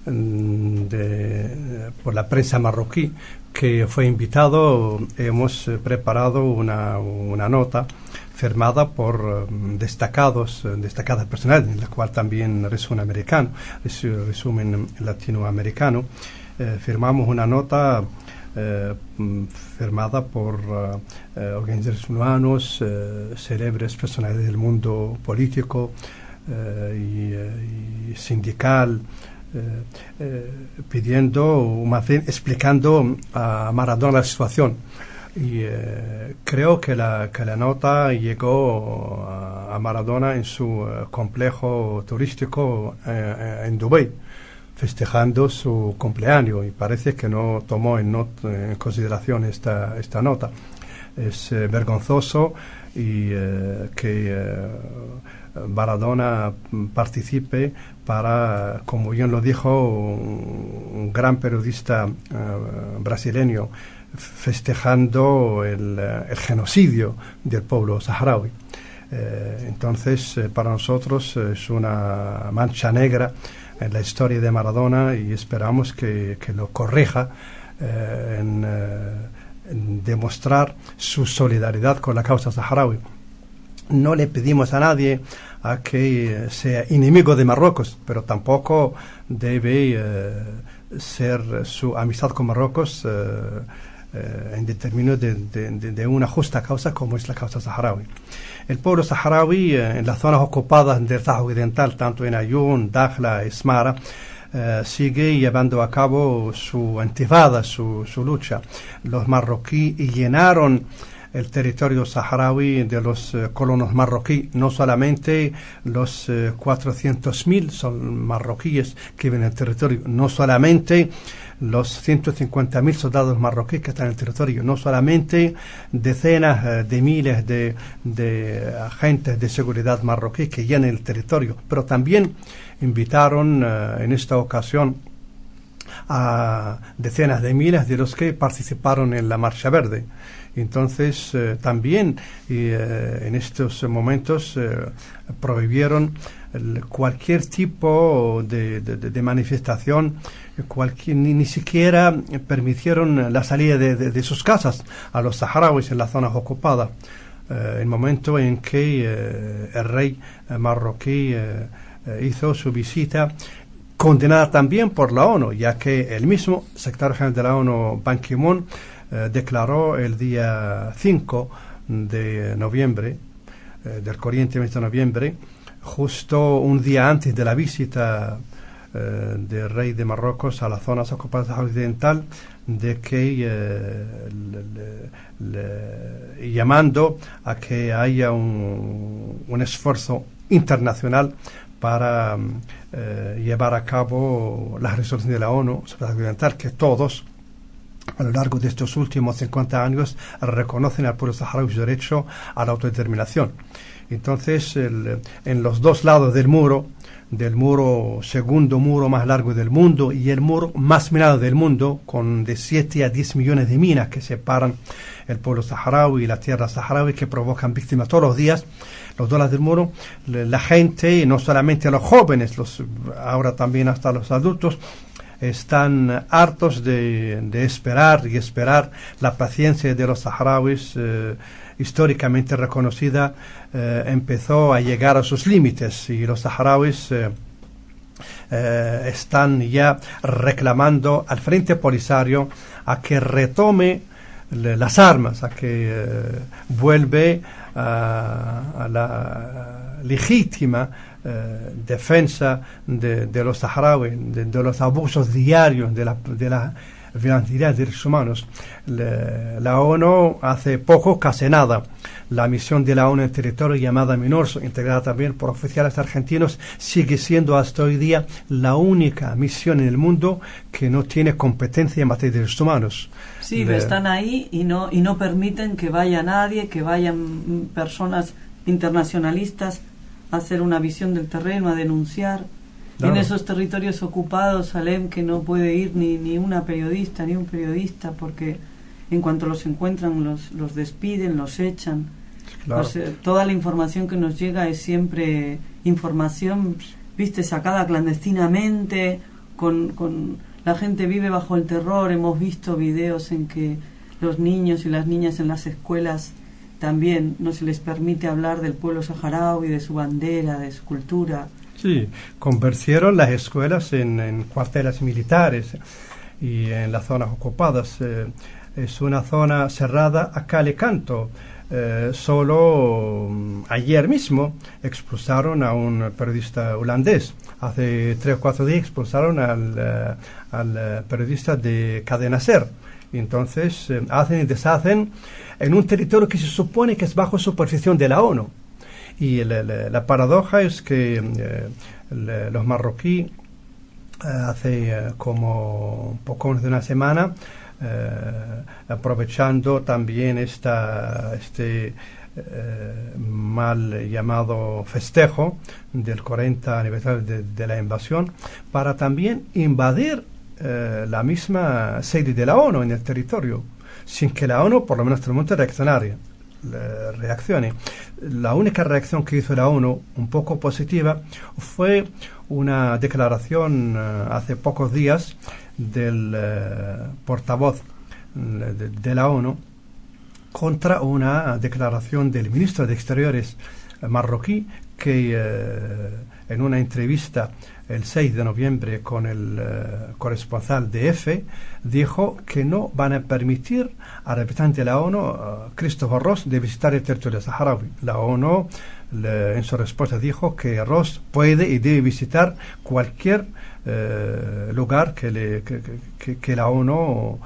de, por la prensa marroquí que fue invitado, hemos preparado una, una nota firmada por um, destacados, destacadas personalidades, en la cual también resumen americano, resumen latinoamericano. Eh, firmamos una nota eh, firmada por uh, eh, organizadores humanos, eh, célebres personalidades del mundo político eh, y, eh, y sindical, Eh, eh, pidiendo, más bien explicando a Maradona la situación. Y eh, creo que la, que la nota llegó a, a Maradona en su uh, complejo turístico eh, en Dubái, festejando su cumpleaños, y parece que no tomó en, not, en consideración esta, esta nota. Es eh, vergonzoso y eh, que eh, Maradona participe para, como bien lo dijo un, un gran periodista uh, brasileño, festejando el, el genocidio del pueblo saharaui. Eh, entonces, eh, para nosotros es una mancha negra en la historia de Maradona y esperamos que, que lo corrija eh, en, eh, en demostrar su solidaridad con la causa saharaui. No le pedimos a nadie a que sea enemigo de Marruecos, pero tampoco debe eh, ser su amistad con Marruecos eh, eh, en determinado de, de, de una justa causa como es la causa saharaui. El pueblo saharaui eh, en las zonas ocupadas del Sáhara Occidental, tanto en Ayun, Dakhla, Esmara, eh, sigue llevando a cabo su intifada, su, su lucha. Los marroquíes llenaron el territorio saharaui de los eh, colonos marroquíes, no solamente los eh, cuatrocientos mil son marroquíes que viven en el territorio, no solamente los ciento cincuenta mil soldados marroquíes que están en el territorio, no solamente decenas eh, de miles de, de agentes de seguridad marroquíes que llenan el territorio, pero también invitaron eh, en esta ocasión a decenas de miles de los que participaron en la Marcha Verde. Entonces, eh, también y, eh, en estos momentos eh, prohibieron el, cualquier tipo de, de, de manifestación, cualquier, ni, ni siquiera permitieron la salida de, de, de sus casas a los saharauis en las zonas ocupadas. Eh, el momento en que eh, el rey eh, marroquí eh, eh, hizo su visita, condenada también por la ONU, ya que el mismo secretario general de la ONU, Ban Ki-moon, eh, declaró el día cinco de noviembre, eh, del corriente mes de noviembre, justo un día antes de la visita eh, del rey de Marruecos a las zonas ocupadas occidental, de que eh, le, le, le, llamando a que haya un, un esfuerzo internacional para eh, llevar a cabo las resoluciones de la ONU sobre la occidental, que todos a lo largo de estos últimos cincuenta años reconocen al pueblo saharaui su derecho a la autodeterminación. Entonces, el, en los dos lados del muro, del muro, segundo muro más largo del mundo y el muro más minado del mundo, con de siete a diez millones de minas que separan el pueblo saharaui y la tierra saharaui, que provocan víctimas todos los días, los dos lados del muro, la gente, y no solamente los jóvenes, los, ahora también hasta los adultos, están hartos de, de esperar y esperar. La paciencia de los saharauis, eh, históricamente reconocida, eh, empezó a llegar a sus límites, y los saharauis eh, eh, están ya reclamando al Frente Polisario a que retome le, las armas, a que eh, vuelve a, a la legítima eh, defensa de, de los saharauis, de, de los abusos diarios, de la, de la violación de derechos humanos. Le, la ONU hace poco, casi nada, la misión de la ONU en territorio llamada MINURSO, integrada también por oficiales argentinos, sigue siendo hasta hoy día la única misión en el mundo que no tiene competencia en materia de derechos humanos. Sí, Le, están ahí y no, y no permiten que vaya nadie, que vayan personas internacionalistas a hacer una visión del terreno, a denunciar. Claro. En esos territorios ocupados, Salem, que no puede ir ni, ni una periodista, ni un periodista, porque en cuanto los encuentran los, los despiden, los echan. Claro. O sea, toda la información que nos llega es siempre información, viste, sacada clandestinamente, con, con la gente vive bajo el terror. Hemos visto videos en que los niños y las niñas en las escuelas también no se les permite hablar del pueblo saharaui, de su bandera, de su cultura. Sí, convirtieron las escuelas en, en cuarteles militares y en las zonas ocupadas. Eh, es una zona cerrada a cal y canto. Eh, solo um, ayer mismo expulsaron a un periodista holandés. Hace tres o cuatro días expulsaron al, uh, al uh, periodista de Cadena Ser. Entonces eh, hacen y deshacen en un territorio que se supone que es bajo supervisión de la ONU. Y la, la, la paradoja es que eh, le, los marroquíes eh, hace eh, como un poco más de una semana, eh, aprovechando también esta, este eh, mal llamado festejo del cuarenta aniversario de, de la invasión, para también invadir eh, la misma sede de la ONU en el territorio, sin que la ONU, por lo menos hasta el momento, reaccionaria. reaccione. La única reacción que hizo la ONU, un poco positiva, fue una declaración uh, hace pocos días del uh, portavoz de, de la ONU contra una declaración del ministro de Exteriores uh, marroquí que uh, en una entrevista el seis de noviembre con el uh, corresponsal de EFE dijo que no van a permitir al representante de la ONU, uh, Christopher Ross, de visitar el territorio saharaui. La ONU le, en su respuesta dijo que Ross puede y debe visitar cualquier uh, lugar que, le, que, que, que la ONU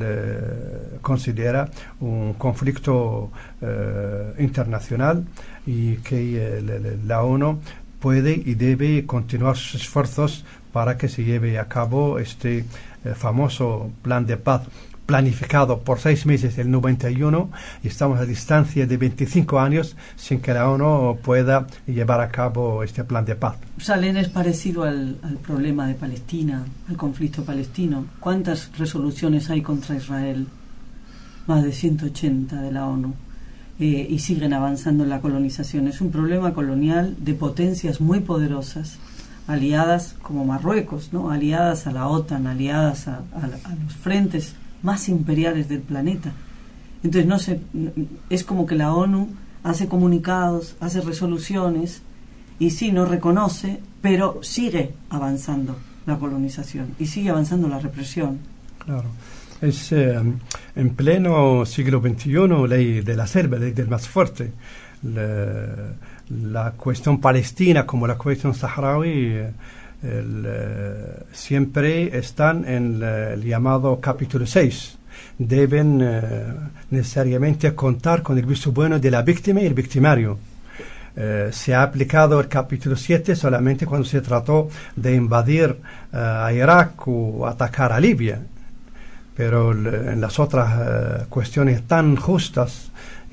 le considera un conflicto uh, internacional y que uh, le, le, la ONU puede y debe continuar sus esfuerzos para que se lleve a cabo este eh, famoso plan de paz planificado por seis meses del noventa y uno, y estamos a distancia de veinticinco años sin que la ONU pueda llevar a cabo este plan de paz. Salem, es parecido al, al problema de Palestina, al conflicto palestino. ¿Cuántas resoluciones hay contra Israel? Más de ciento ochenta de la ONU. Eh, y siguen avanzando en la colonización. Es un problema colonial de potencias muy poderosas, aliadas como Marruecos, ¿no? Aliadas a la OTAN, aliadas a, a, a los frentes más imperiales del planeta. Entonces no se, es como que la ONU hace comunicados, hace resoluciones y sí, no reconoce, pero sigue avanzando la colonización y sigue avanzando la represión. Claro. Es eh, en pleno siglo veintiuno, ley de la selva, ley del más fuerte. La, la cuestión palestina como la cuestión saharaui el, eh, siempre están en el llamado capítulo seis. Deben eh, necesariamente contar con el visto bueno de la víctima y el victimario. Eh, se ha aplicado el capítulo siete solamente cuando se trató de invadir eh, a Irak o atacar a Libia. Pero en las otras uh, cuestiones tan justas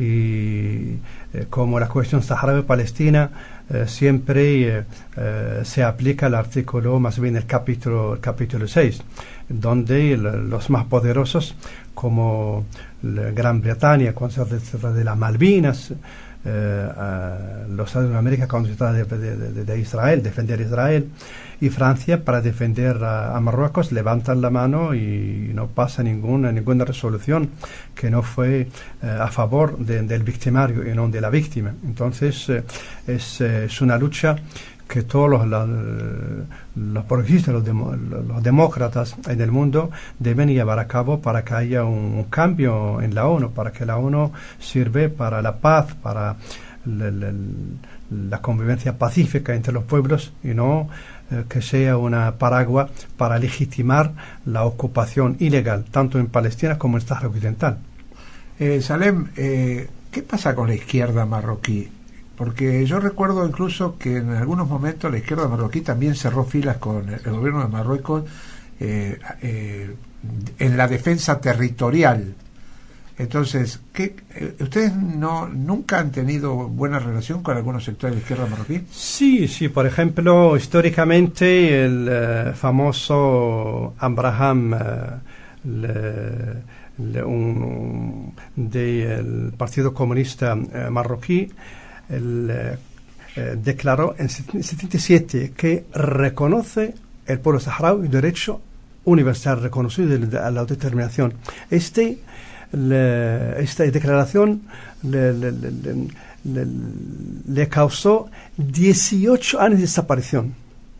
y eh, como la cuestión saharaui-palestina eh, siempre eh, eh, se aplica el artículo, más bien el capítulo, el capítulo seis, donde el, los más poderosos como Gran Bretaña cuando se trata de las Malvinas, eh, los Estados Unidos de América cuando se trata de, de, de, de Israel, defender Israel, y Francia para defender a, a Marruecos, levantan la mano y no pasa ninguna ninguna resolución que no fue eh, a favor de, del victimario y no de la víctima. Entonces eh, es, eh, es una lucha que todos los, la, los progresistas, los, demo, los demócratas en el mundo deben llevar a cabo para que haya un, un cambio en la ONU, para que la ONU sirva para la paz, para la, la, la convivencia pacífica entre los pueblos y no eh, que sea una paraguas para legitimar la ocupación ilegal, tanto en Palestina como en Sahara Occidental. Eh, Salem, eh, ¿qué pasa con la izquierda marroquí? Porque yo recuerdo incluso que en algunos momentos la izquierda marroquí también cerró filas con el, el gobierno de Marruecos eh, eh, en la defensa territorial. Entonces, ¿qué, eh, ¿ustedes no nunca han tenido buena relación con algunos sectores de la izquierda marroquí? Sí, sí, por ejemplo, históricamente el eh, famoso Abraham eh, le, le, un, del Partido Comunista eh, Marroquí el, eh, declaró en setenta y siete que reconoce el pueblo saharaui derecho universal reconocido a la autodeterminación. Este Le, esta declaración le, le, le, le, le causó dieciocho años de desaparición.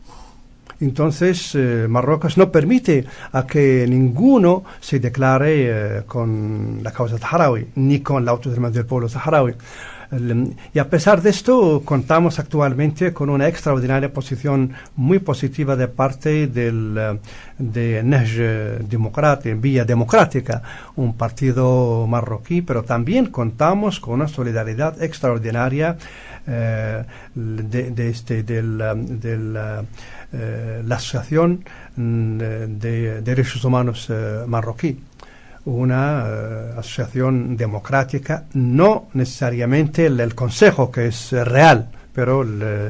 Entonces eh, Marruecos no permite a que ninguno se declare eh, con la causa saharaui ni con la autodeterminación del pueblo saharaui. Y a pesar de esto, contamos actualmente con una extraordinaria posición muy positiva de parte del de Nahj Democrate, Vía Democrática, un partido marroquí, pero también contamos con una solidaridad extraordinaria eh, de, de este, del, del, eh, la Asociación de Derechos Humanos eh, marroquí. Una uh, asociación democrática, no necesariamente el, el Consejo, que es uh, real, pero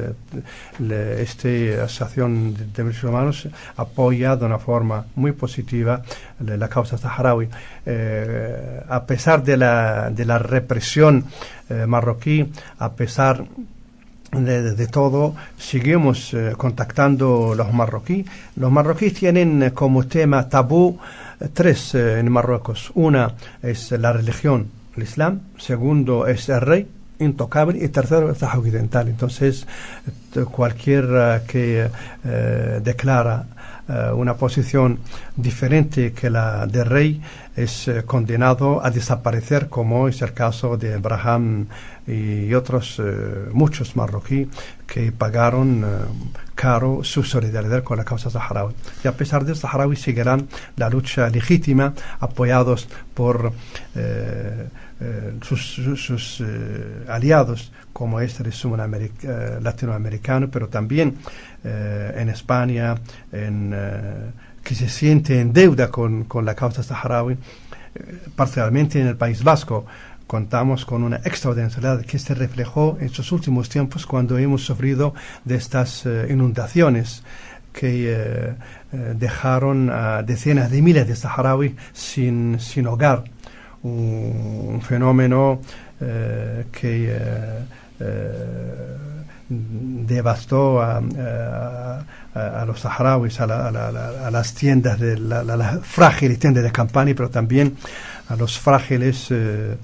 esta asociación de derechos humanos apoya de una forma muy positiva la, la causa saharaui. Eh, a pesar de la, de la represión eh, marroquí, a pesar De, de, de todo, seguimos eh, contactando los marroquíes. Los marroquíes tienen eh, como tema tabú eh, tres eh, en Marruecos. Una es la religión, el Islam. Segundo es el rey intocable. Y tercero el Sahara Occidental. Entonces, eh, cualquiera que eh, declara eh, una posición diferente que la del rey es eh, condenado a desaparecer, como es el caso de Abraham y otros eh, muchos marroquíes que pagaron eh, caro su solidaridad con la causa saharaui. Y a pesar de eso, los saharauis seguirán la lucha legítima, apoyados por eh, eh, sus, sus, sus eh, aliados, como es el resumen eh, latinoamericano, pero también eh, en España, en, eh, que se siente en deuda con, con la causa saharaui, eh, parcialmente en el País Vasco. Contamos con una extraordinariedad que se reflejó en estos últimos tiempos cuando hemos sufrido de estas eh, inundaciones que eh, eh, dejaron a decenas de miles de saharauis sin, sin hogar. Un, un fenómeno eh, que eh, eh, devastó a, a, a, a los saharauis, a, la, a, la, a las tiendas, de la, la, la frágiles tiendas de campaña, pero también a los frágiles eh,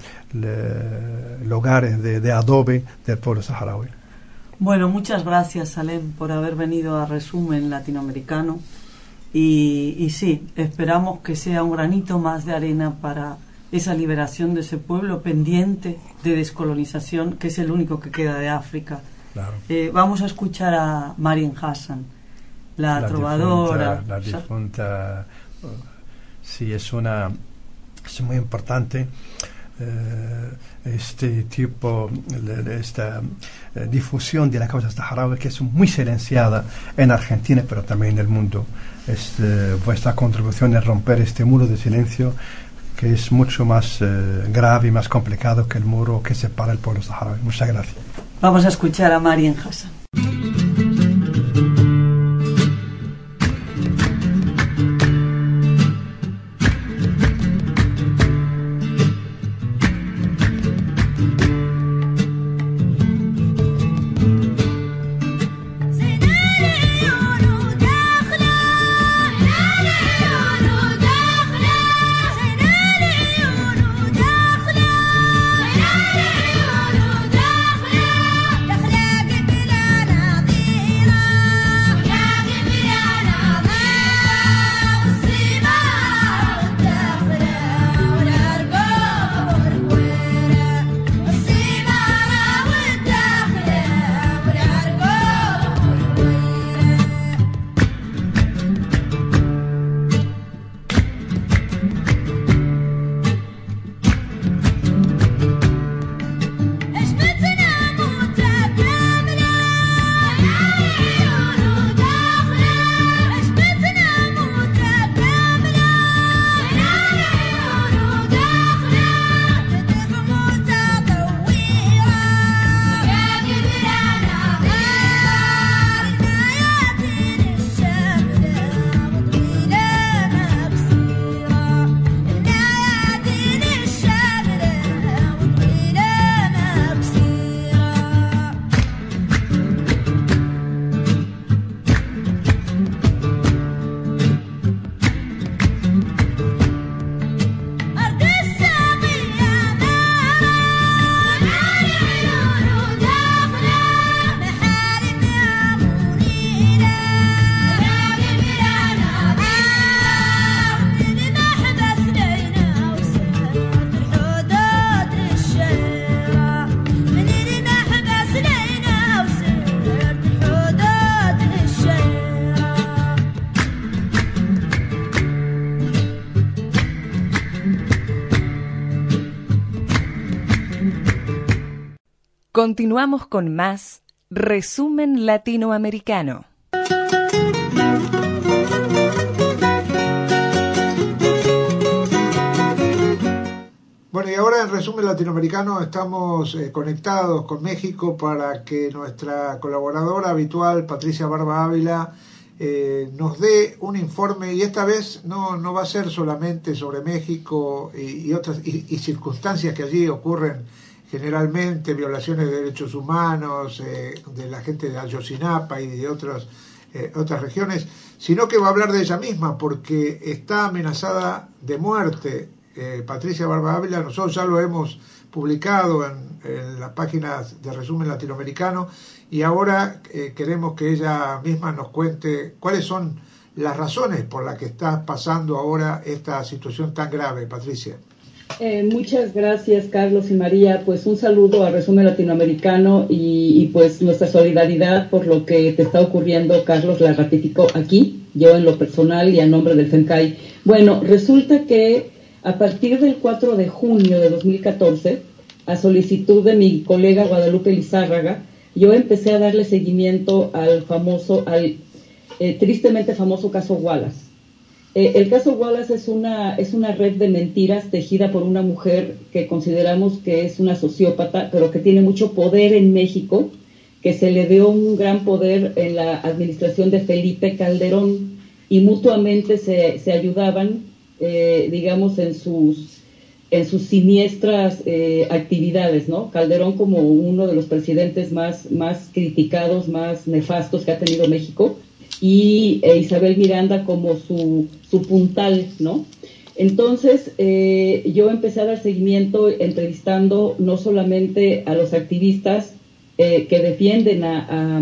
le, hogares de, de adobe del pueblo saharaui. Bueno, muchas gracias, Salem, por haber venido a Resumen Latinoamericano. Y, y sí, esperamos que sea un granito más de arena para esa liberación de ese pueblo pendiente de descolonización, que es el único que queda de África. Claro. Eh, vamos a escuchar a Marian Hassan, la, la trovadora. Difunta, la difunta, uh, sí, es una... es muy importante eh, este tipo, esta eh, difusión de la causa saharaui, que es muy silenciada en Argentina, pero también en el mundo. Es eh, vuestra contribución en romper este muro de silencio, que es mucho más eh, grave y más complicado que el muro que separa el pueblo saharaui. Muchas gracias. Vamos a escuchar a Marian Hassan. داخلة Continuamos con más Resumen Latinoamericano. Bueno, y ahora en Resumen Latinoamericano estamos eh, conectados con México para que nuestra colaboradora habitual, Patricia Barba Ávila, eh, nos dé un informe, y esta vez no, no va a ser solamente sobre México y, y otras y, y circunstancias que allí ocurren generalmente, violaciones de derechos humanos, eh, de la gente de Ayotzinapa y de otros, eh, otras regiones, sino que va a hablar de ella misma porque está amenazada de muerte. Eh, Patricia Barba Ávila, nosotros ya lo hemos publicado en, en las páginas de Resumen Latinoamericano y ahora eh, queremos que ella misma nos cuente cuáles son las razones por las que está pasando ahora esta situación tan grave. Patricia. Eh, muchas gracias, Carlos y María. Pues un saludo a Resumen Latinoamericano y, y pues nuestra solidaridad por lo que te está ocurriendo, Carlos, la ratificó aquí, yo en lo personal y a nombre del FEMCAI. Bueno, resulta que a partir del cuatro de junio de dos mil catorce, a solicitud de mi colega Guadalupe Lizárraga, yo empecé a darle seguimiento al famoso, al eh, tristemente famoso caso Wallace. Eh, el caso Wallace es una, es una red de mentiras tejida por una mujer que consideramos que es una sociópata, pero que tiene mucho poder en México, que se le dio un gran poder en la administración de Felipe Calderón y mutuamente se, se ayudaban, eh, digamos, en sus, en sus siniestras eh, actividades, ¿no? Calderón como uno de los presidentes más, más criticados, más nefastos que ha tenido México, y eh, Isabel Miranda como su, su puntal, ¿no? Entonces, eh, yo empecé a dar seguimiento entrevistando no solamente a los activistas eh, que defienden a,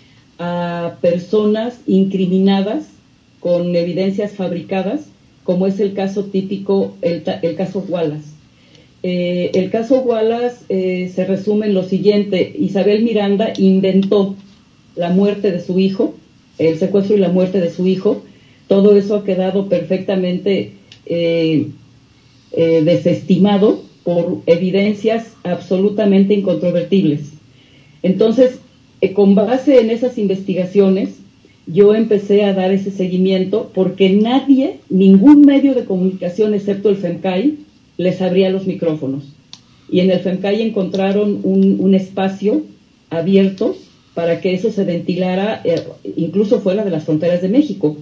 a, a personas incriminadas con evidencias fabricadas, como es el caso típico, el, el caso Wallace. Eh, el caso Wallace eh, se resume en lo siguiente: Isabel Miranda inventó la muerte de su hijo, el secuestro y la muerte de su hijo. Todo eso ha quedado perfectamente eh, eh, desestimado por evidencias absolutamente incontrovertibles. Entonces, eh, con base en esas investigaciones, yo empecé a dar ese seguimiento porque nadie, ningún medio de comunicación excepto el FEMCAI, les abría los micrófonos. Y en el FEMCAI encontraron un, un espacio abierto para que eso se ventilara, eh, incluso fuera de las fronteras de México.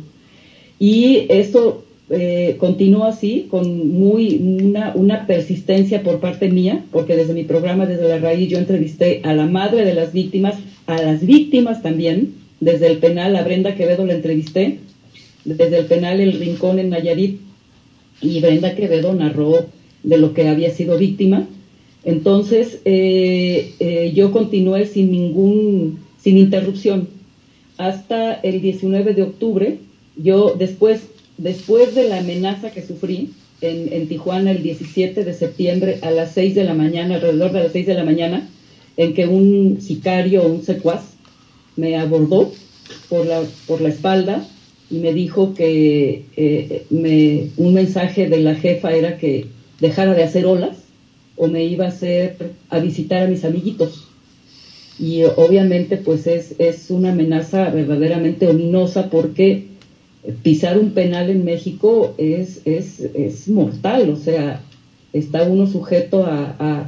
Y esto eh, continuó así, con muy una, una persistencia por parte mía, porque desde mi programa, desde la raíz, yo entrevisté a la madre de las víctimas, a las víctimas también, desde el penal, a Brenda Quevedo la entrevisté, desde el penal El Rincón en Nayarit, y Brenda Quevedo narró de lo que había sido víctima. Entonces, eh, eh, yo continué sin ningún, sin interrupción, hasta el diecinueve de octubre. Yo, después, después de la amenaza que sufrí en, en Tijuana el diecisiete de septiembre a las seis de la mañana, alrededor de las seis de la mañana, en que un sicario o un secuaz me abordó por la, por la espalda y me dijo que eh, me, un mensaje de la jefa era que dejara de hacer olas o me iba a hacer a visitar a mis amiguitos. Y obviamente pues es, es una amenaza verdaderamente ominosa, porque pisar un penal en México es, es, es mortal. O sea, está uno sujeto a, a,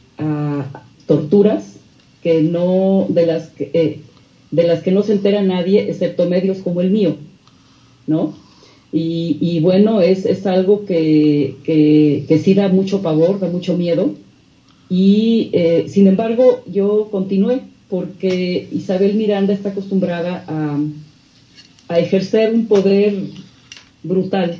a torturas que no, de las que, eh, de las que no se entera nadie, excepto medios como el mío, ¿no? Y, y bueno, es, es algo que, que, que sí da mucho pavor, da mucho miedo. Y eh, sin embargo, yo continué, porque Isabel Miranda está acostumbrada a, a ejercer un poder brutal.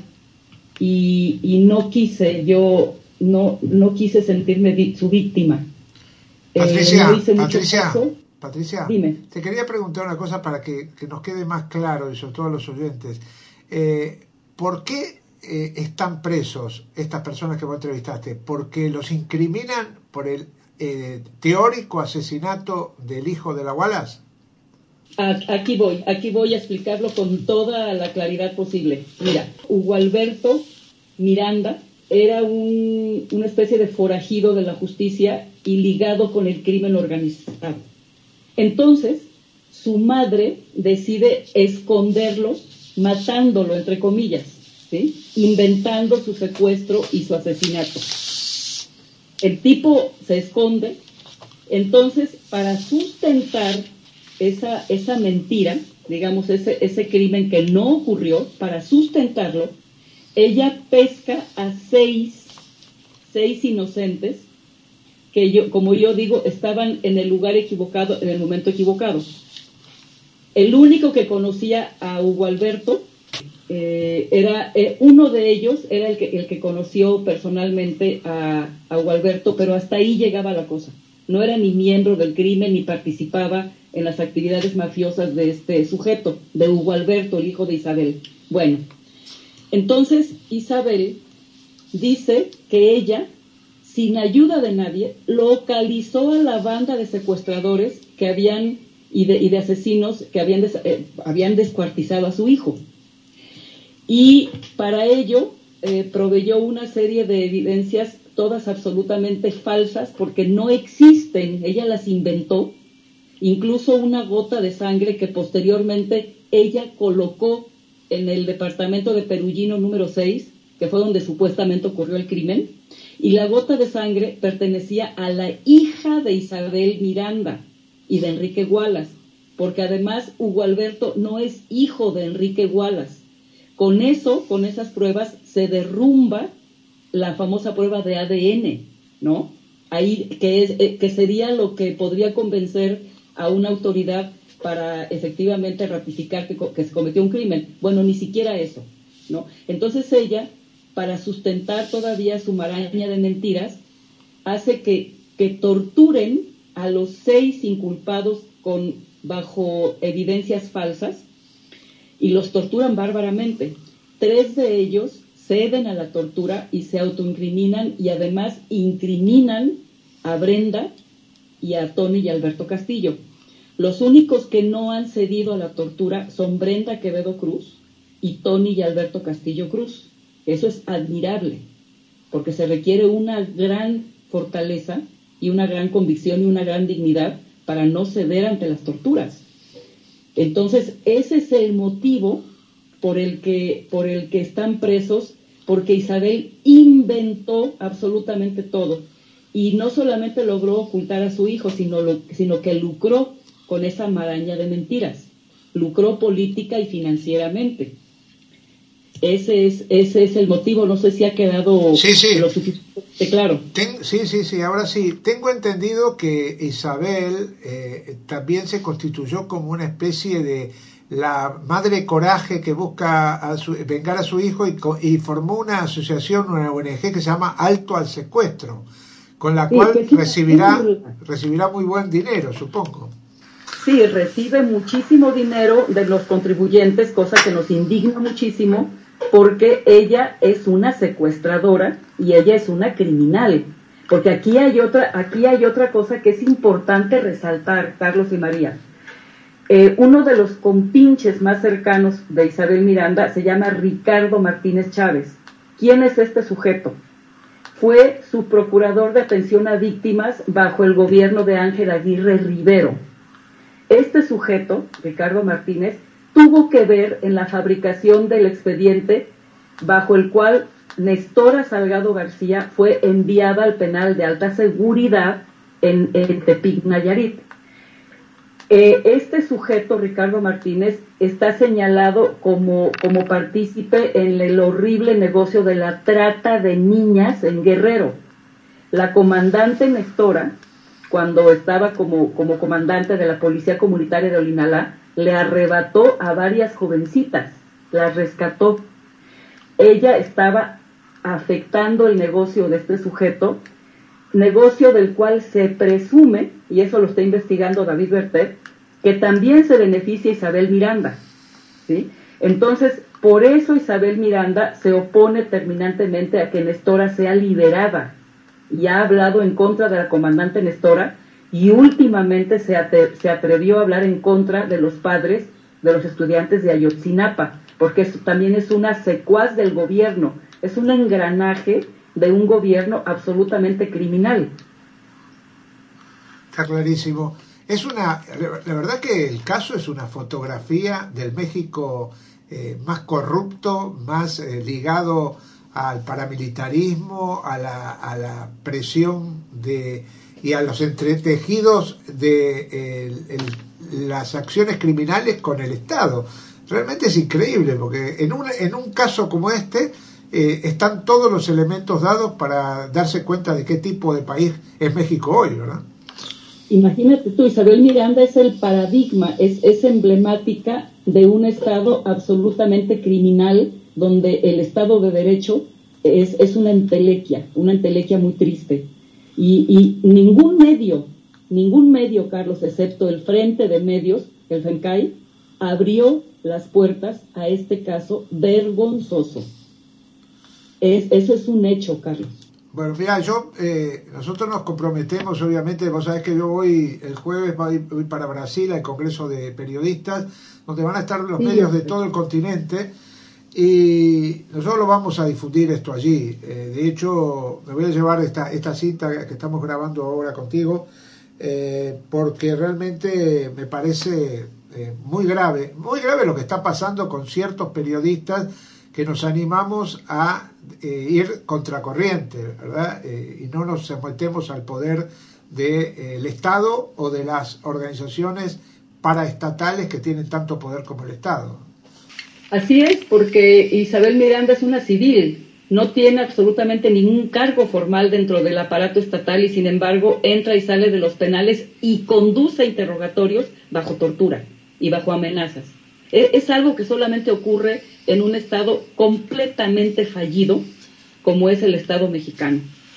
Y, y no quise, yo no, no quise sentirme vi, su víctima. Patricia, eh, no hice mucho Patricia, caso. Patricia, Dime. Te quería preguntar una cosa para que, que nos quede más claro, y sobre todo a los oyentes. Eh, ¿Por qué eh, están presos estas personas que vos entrevistaste? ¿Porque los incriminan por el eh, teórico asesinato del hijo de la Wallace? Aquí voy, aquí voy a explicarlo con toda la claridad posible. Mira, Hugo Alberto Miranda era un, una especie de forajido de la justicia y ligado con el crimen organizado. Entonces, su madre decide esconderlo, matándolo, entre comillas, ¿sí? Inventando su secuestro y su asesinato. El tipo se esconde, entonces, para sustentar esa, esa mentira, digamos, ese, ese crimen que no ocurrió, para sustentarlo, ella pesca a seis, seis inocentes que, yo, como yo digo, estaban en el lugar equivocado, en el momento equivocado. El único que conocía a Hugo Alberto, eh, era eh, uno de ellos, era el que, el que conoció personalmente a, a Hugo Alberto, pero hasta ahí llegaba la cosa. No era ni miembro del crimen, ni participaba en las actividades mafiosas de este sujeto, de Hugo Alberto, el hijo de Isabel. Bueno, entonces Isabel dice que ella, sin ayuda de nadie, localizó a la banda de secuestradores que habían y de, y de asesinos que habían, des, eh, habían descuartizado a su hijo. Y para ello eh, proveyó una serie de evidencias, todas absolutamente falsas, porque no existen, ella las inventó, incluso una gota de sangre que posteriormente ella colocó en el departamento de Perugino número seis, que fue donde supuestamente ocurrió el crimen, y la gota de sangre pertenecía a la hija de Isabel Miranda y de Enrique Wallace, porque además Hugo Alberto no es hijo de Enrique Wallace. Con eso, con esas pruebas, se derrumba la famosa prueba de A D N, ¿no? Ahí, que, es, eh, que sería lo que podría convencer a una autoridad para efectivamente ratificar que, que se cometió un crimen. Bueno, ni siquiera eso, ¿no? Entonces ella, para sustentar todavía su maraña de mentiras, hace que, que torturen a los seis inculpados con, bajo evidencias falsas, y los torturan bárbaramente. Tres de ellos ceden a la tortura y se autoincriminan, y además incriminan a Brenda y a Tony y Alberto Castillo. Los únicos que no han cedido a la tortura son Brenda Quevedo Cruz y Tony y Alberto Castillo Cruz. Eso es admirable, porque se requiere una gran fortaleza y una gran convicción y una gran dignidad para no ceder ante las torturas. Entonces, ese es el motivo por el que, por el que están presos, porque Isabel inventó absolutamente todo. Y no solamente logró ocultar a su hijo, sino, lo, sino que lucró con esa maraña de mentiras. Lucró política y financieramente. Ese es, ese es el motivo. No sé si ha quedado sí, sí. lo suficiente claro. Ten, sí, sí, sí, ahora sí. Tengo entendido que Isabel eh, también se constituyó como una especie de la madre coraje que busca a su, vengar a su hijo, y, y formó una asociación, una O N G que se llama Alto al Secuestro, con la sí, cual sí, recibirá, sí. recibirá muy buen dinero, supongo. Sí, recibe muchísimo dinero de los contribuyentes, cosa que nos indigna muchísimo, porque ella es una secuestradora y ella es una criminal. Porque aquí hay otra, aquí hay otra cosa que es importante resaltar, Carlos y María. Eh, uno de los compinches más cercanos de Isabel Miranda se llama Ricardo Martínez Chávez. ¿Quién es este sujeto? Fue su procurador de atención a víctimas bajo el gobierno de Ángel Aguirre Rivero. Este sujeto, Ricardo Martínez, tuvo que ver en la fabricación del expediente bajo el cual Nestora Salgado García fue enviada al penal de alta seguridad en, en Tepic, Nayarit. Eh, este sujeto, Ricardo Martínez, está señalado como, como partícipe en el horrible negocio de la trata de niñas en Guerrero. La comandante Nestora, cuando estaba como, como comandante de la Policía Comunitaria de Olinalá, le arrebató a varias jovencitas, las rescató. Ella estaba afectando el negocio de este sujeto, negocio del cual se presume, y eso lo está investigando David Bertet, que también se beneficia Isabel Miranda, ¿sí? Entonces, por eso Isabel Miranda se opone terminantemente a que Nestora sea liberada, y ha hablado en contra de la comandante Nestora, y últimamente se, atre- se atrevió a hablar en contra de los padres de los estudiantes de Ayotzinapa, porque esto también es una secuaz del gobierno, es un engranaje de un gobierno absolutamente criminal. Está clarísimo. Es una, la verdad que el caso es una fotografía del México eh, más corrupto, más eh, ligado al paramilitarismo, a la, a la presión de y a los entretejidos de eh, el, el, las acciones criminales con el Estado. Realmente es increíble, porque en un, en un caso como este eh, están todos los elementos dados para darse cuenta de qué tipo de país es México hoy, ¿verdad? Imagínate tú, Isabel Miranda es el paradigma, es, es emblemática de un Estado absolutamente criminal, donde el Estado de Derecho es, es una entelequia, una entelequia muy triste. Y, y ningún medio, ningún medio, Carlos, excepto el Frente de Medios, el FEMCAI, abrió las puertas a este caso vergonzoso. Es, eso es un hecho, Carlos. Bueno, mira, yo, eh, nosotros nos comprometemos, obviamente, vos sabés que yo voy, el jueves voy, voy para Brasil al Congreso de Periodistas, donde van a estar los sí, medios de todo el continente, y nosotros lo vamos a difundir esto allí. Eh, de hecho, me voy a llevar esta, esta cinta que estamos grabando ahora contigo, eh, porque realmente me parece eh, muy grave, muy grave lo que está pasando con ciertos periodistas que nos animamos a eh, ir contracorriente, ¿verdad? Eh, y no nos sometemos al poder del eh, Estado o de las organizaciones paraestatales que tienen tanto poder como el Estado. Así es, porque Isabel Miranda es una civil, no tiene absolutamente ningún cargo formal dentro del aparato estatal y sin embargo entra y sale de los penales y conduce interrogatorios bajo tortura y bajo amenazas. Es algo que solamente ocurre en un estado completamente fallido, como es el Estado mexicano.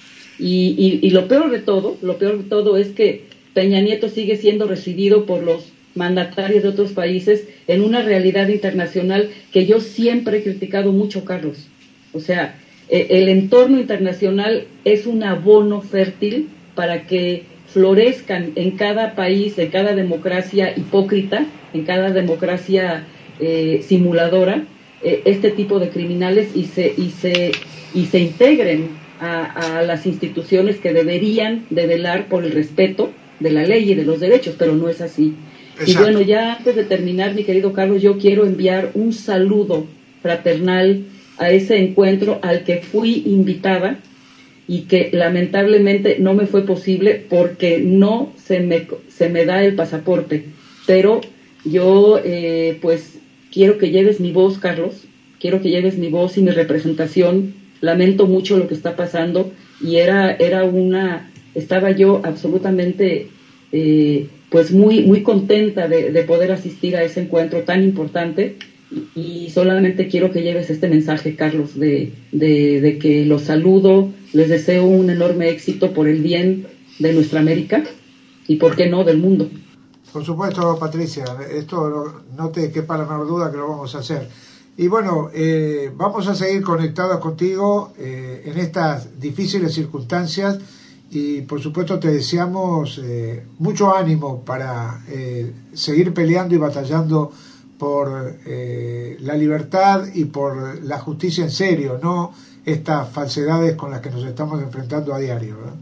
Y, y, y lo peor de todo, lo peor de todo es que Peña Nieto sigue siendo recibido por los mandatarios de otros países en una realidad internacional que yo siempre he criticado mucho, Carlos. O sea, eh, el entorno internacional es un abono fértil para que florezcan en cada país, en cada democracia hipócrita, en cada democracia eh, simuladora, eh, este tipo de criminales y se, y se, y se integren a, a las instituciones que deberían de velar por el respeto de la ley y de los derechos, pero no es así. Exacto. Y bueno, ya antes de terminar, mi querido Carlos, yo quiero enviar un saludo fraternal a ese encuentro al que fui invitada y que lamentablemente no me fue posible porque no se me, se me da el pasaporte, pero yo eh, pues quiero que lleves mi voz, Carlos, quiero que lleves mi voz y mi representación. Lamento mucho lo que está pasando y era, era una, estaba yo absolutamente eh, pues muy, muy contenta de, de poder asistir a ese encuentro tan importante y, y solamente quiero que lleves este mensaje, Carlos, de, de, de que los saludo, les deseo un enorme éxito por el bien de nuestra América y, ¿por qué no?, del mundo. Por supuesto, Patricia, esto no te quepa la menor duda que lo vamos a hacer. Y bueno, eh, vamos a seguir conectados contigo eh, en estas difíciles circunstancias y por supuesto te deseamos eh, mucho ánimo para eh, seguir peleando y batallando por eh, la libertad y por la justicia en serio, no estas falsedades con las que nos estamos enfrentando a diario, ¿verdad?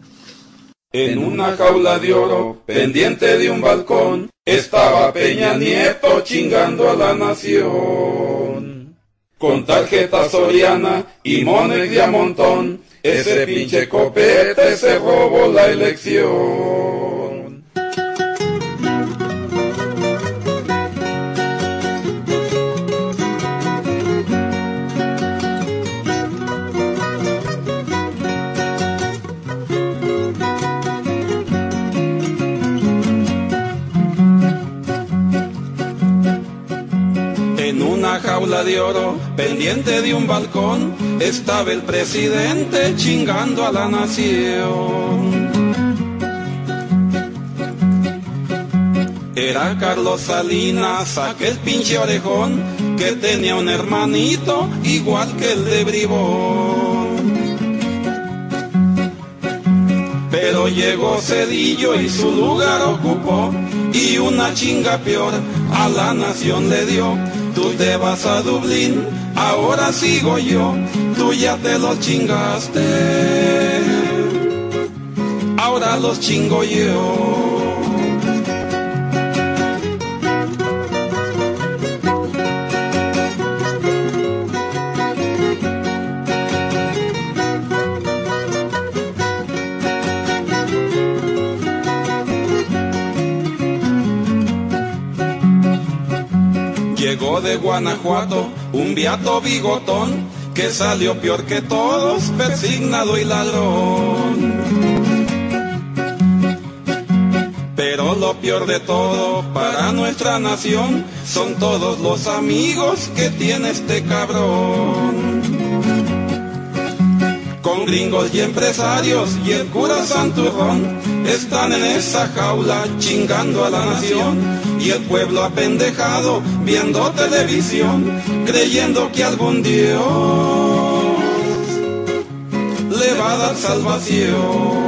En una jaula de oro, pendiente de un balcón, estaba Peña Nieto chingando a la nación. Con tarjeta Soriana y monedas de a montón, ese pinche copete se robó la elección. En una jaula de oro, pendiente de un balcón, estaba el presidente chingando a la nación. Era Carlos Salinas, aquel pinche orejón, que tenía un hermanito igual que el de Bribón. Pero llegó Cedillo y su lugar ocupó, y una chinga peor a la nación le dio. tú te vas a Dublín, ahora sigo yo, tú ya te los chingaste, ahora los chingo yo. Llegó de Guanajuato un beato bigotón que salió peor que todos, persignado y ladrón. Pero lo peor de todo para nuestra nación son todos los amigos que tiene este cabrón. Con gringos y empresarios y el cura Santurrón están en esa jaula chingando a la nación. Y el pueblo apendejado viendo televisión, creyendo que algún Dios le va a dar salvación.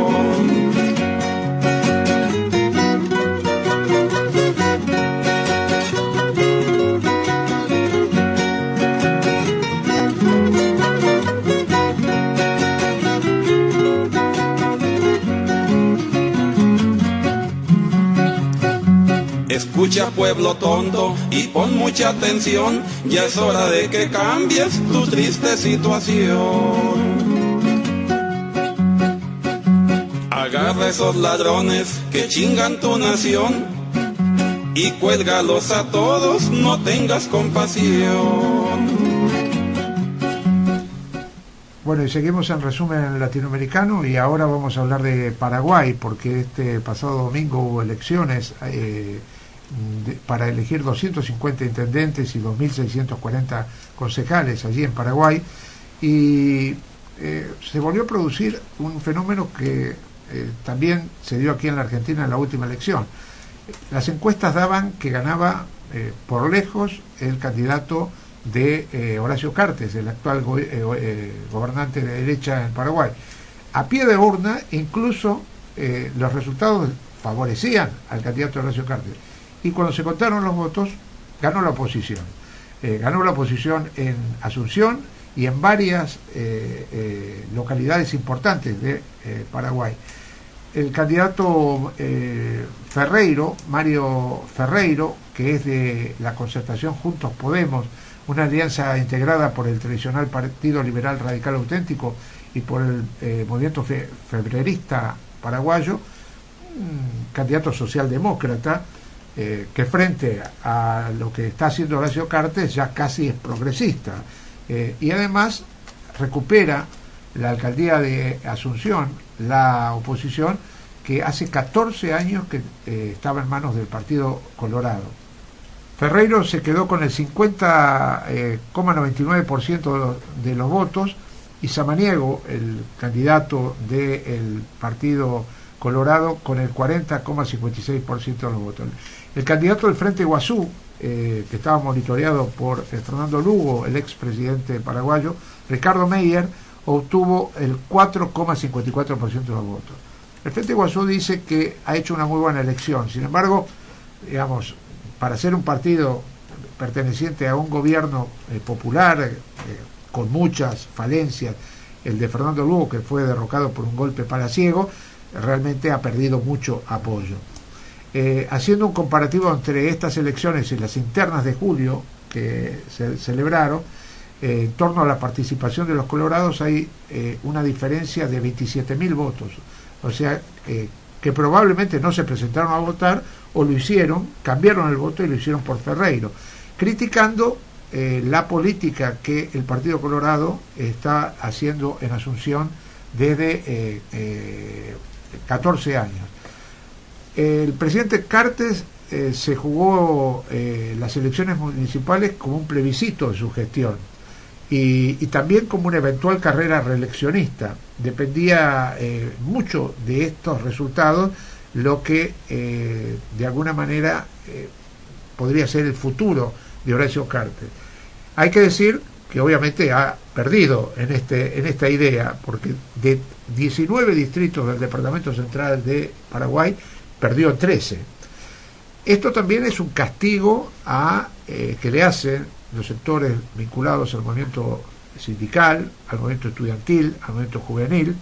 Escucha, pueblo tonto, y pon mucha atención, ya es hora de que cambies tu triste situación. Agarra esos ladrones que chingan tu nación y cuélgalos a todos, no tengas compasión. Bueno, y seguimos en resumen latinoamericano y ahora vamos a hablar de Paraguay, porque este pasado domingo hubo elecciones eh, de, para elegir doscientos cincuenta intendentes y dos mil seiscientos cuarenta concejales allí en Paraguay, y eh, se volvió a producir un fenómeno que eh, también se dio aquí en la Argentina en la última elección. Las encuestas daban que ganaba eh, por lejos el candidato de eh, Horacio Cartes, el actual go eh, eh, gobernante de derecha en Paraguay. A pie de urna, incluso eh, los resultados favorecían al candidato Horacio Cartes. Y cuando se contaron los votos, ganó la oposición. Eh, ganó la oposición en Asunción y en varias eh, eh, localidades importantes de eh, Paraguay. El candidato eh, Ferreiro, Mario Ferreiro, que es de la concertación Juntos Podemos, una alianza integrada por el tradicional Partido Liberal Radical Auténtico y por el eh, movimiento fe febrerista paraguayo, un candidato socialdemócrata eh, que frente a lo que está haciendo Horacio Cartes ya casi es progresista, eh, y además recupera la alcaldía de Asunción, la oposición que hace catorce años que eh, estaba en manos del Partido Colorado. Ferreiro se quedó con el cincuenta coma noventa y nueve por ciento de los, de los votos, y Samaniego, el candidato del Partido Colorado, con el cuarenta coma cincuenta y seis por ciento de los votos. El candidato del Frente Guazú, eh, que estaba monitoreado por eh, Fernando Lugo, el expresidente paraguayo, Ricardo Meyer, obtuvo el cuatro coma cincuenta y cuatro por ciento de los votos. El Frente Guazú dice que ha hecho una muy buena elección. Sin embargo, digamos, para ser un partido perteneciente a un gobierno eh, popular eh, con muchas falencias, el de Fernando Lugo, que fue derrocado por un golpe palaciego, realmente ha perdido mucho apoyo. Eh, haciendo un comparativo entre estas elecciones y las internas de julio que se celebraron, eh, en torno a la participación de los colorados hay eh, una diferencia de veintisiete mil votos, o sea, eh, que probablemente no se presentaron a votar, o lo hicieron, cambiaron el voto y lo hicieron por Ferreiro, criticando eh, la política que el Partido Colorado está haciendo en Asunción desde eh, eh, catorce años. El presidente Cartes eh, se jugó eh, las elecciones municipales como un plebiscito de su gestión y, y también como una eventual carrera reeleccionista. Dependía eh, mucho de estos resultados lo que eh, de alguna manera eh, podría ser el futuro de Horacio Cartes. Hay que decir que obviamente ha perdido en, este, en esta idea, porque de diecinueve distritos del Departamento Central de Paraguay perdió trece. Esto también es un castigo a, eh, que le hacen los sectores vinculados al movimiento sindical, al movimiento estudiantil, al movimiento juvenil,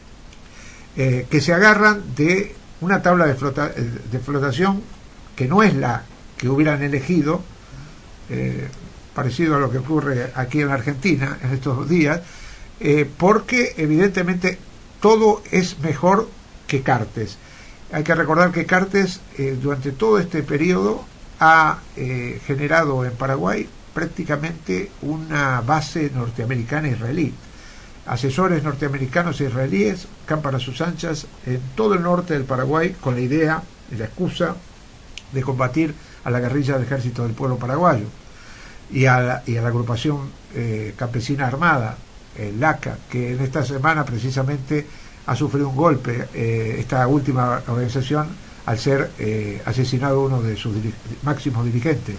eh, que se agarran de una tabla de, flota, de flotación que no es la que hubieran elegido, eh, parecido a lo que ocurre aquí en la Argentina en estos días, eh, porque evidentemente todo es mejor que Cartes. Hay que recordar que Cartes eh, durante todo este periodo ha eh, generado en Paraguay prácticamente una base norteamericana israelí. Asesores norteamericanos e israelíes campan a sus anchas en todo el norte del Paraguay con la idea y la excusa de combatir a la guerrilla del Ejército del Pueblo Paraguayo y a la, y a la agrupación eh, campesina armada, el LACA, que en esta semana precisamente ha sufrido un golpe, eh, esta última organización, al ser eh, asesinado uno de sus diri- máximos dirigentes.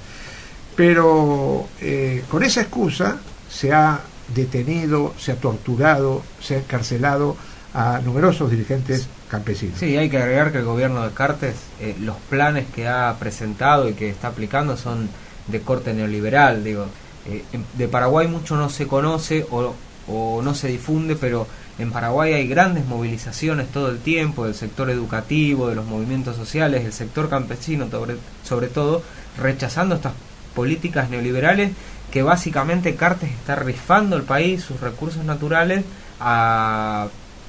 Pero eh, con esa excusa se ha detenido, se ha torturado, se ha encarcelado a numerosos dirigentes campesinos. Sí, hay que agregar que el gobierno de Cartes, eh, los planes que ha presentado y que está aplicando son de corte neoliberal. Digo, eh, de Paraguay mucho no se conoce o, o no se difunde, pero en Paraguay hay grandes movilizaciones todo el tiempo del sector educativo, de los movimientos sociales, del sector campesino sobre, sobre todo, rechazando estas políticas neoliberales que básicamente Cartes está rifando el país, sus recursos naturales a,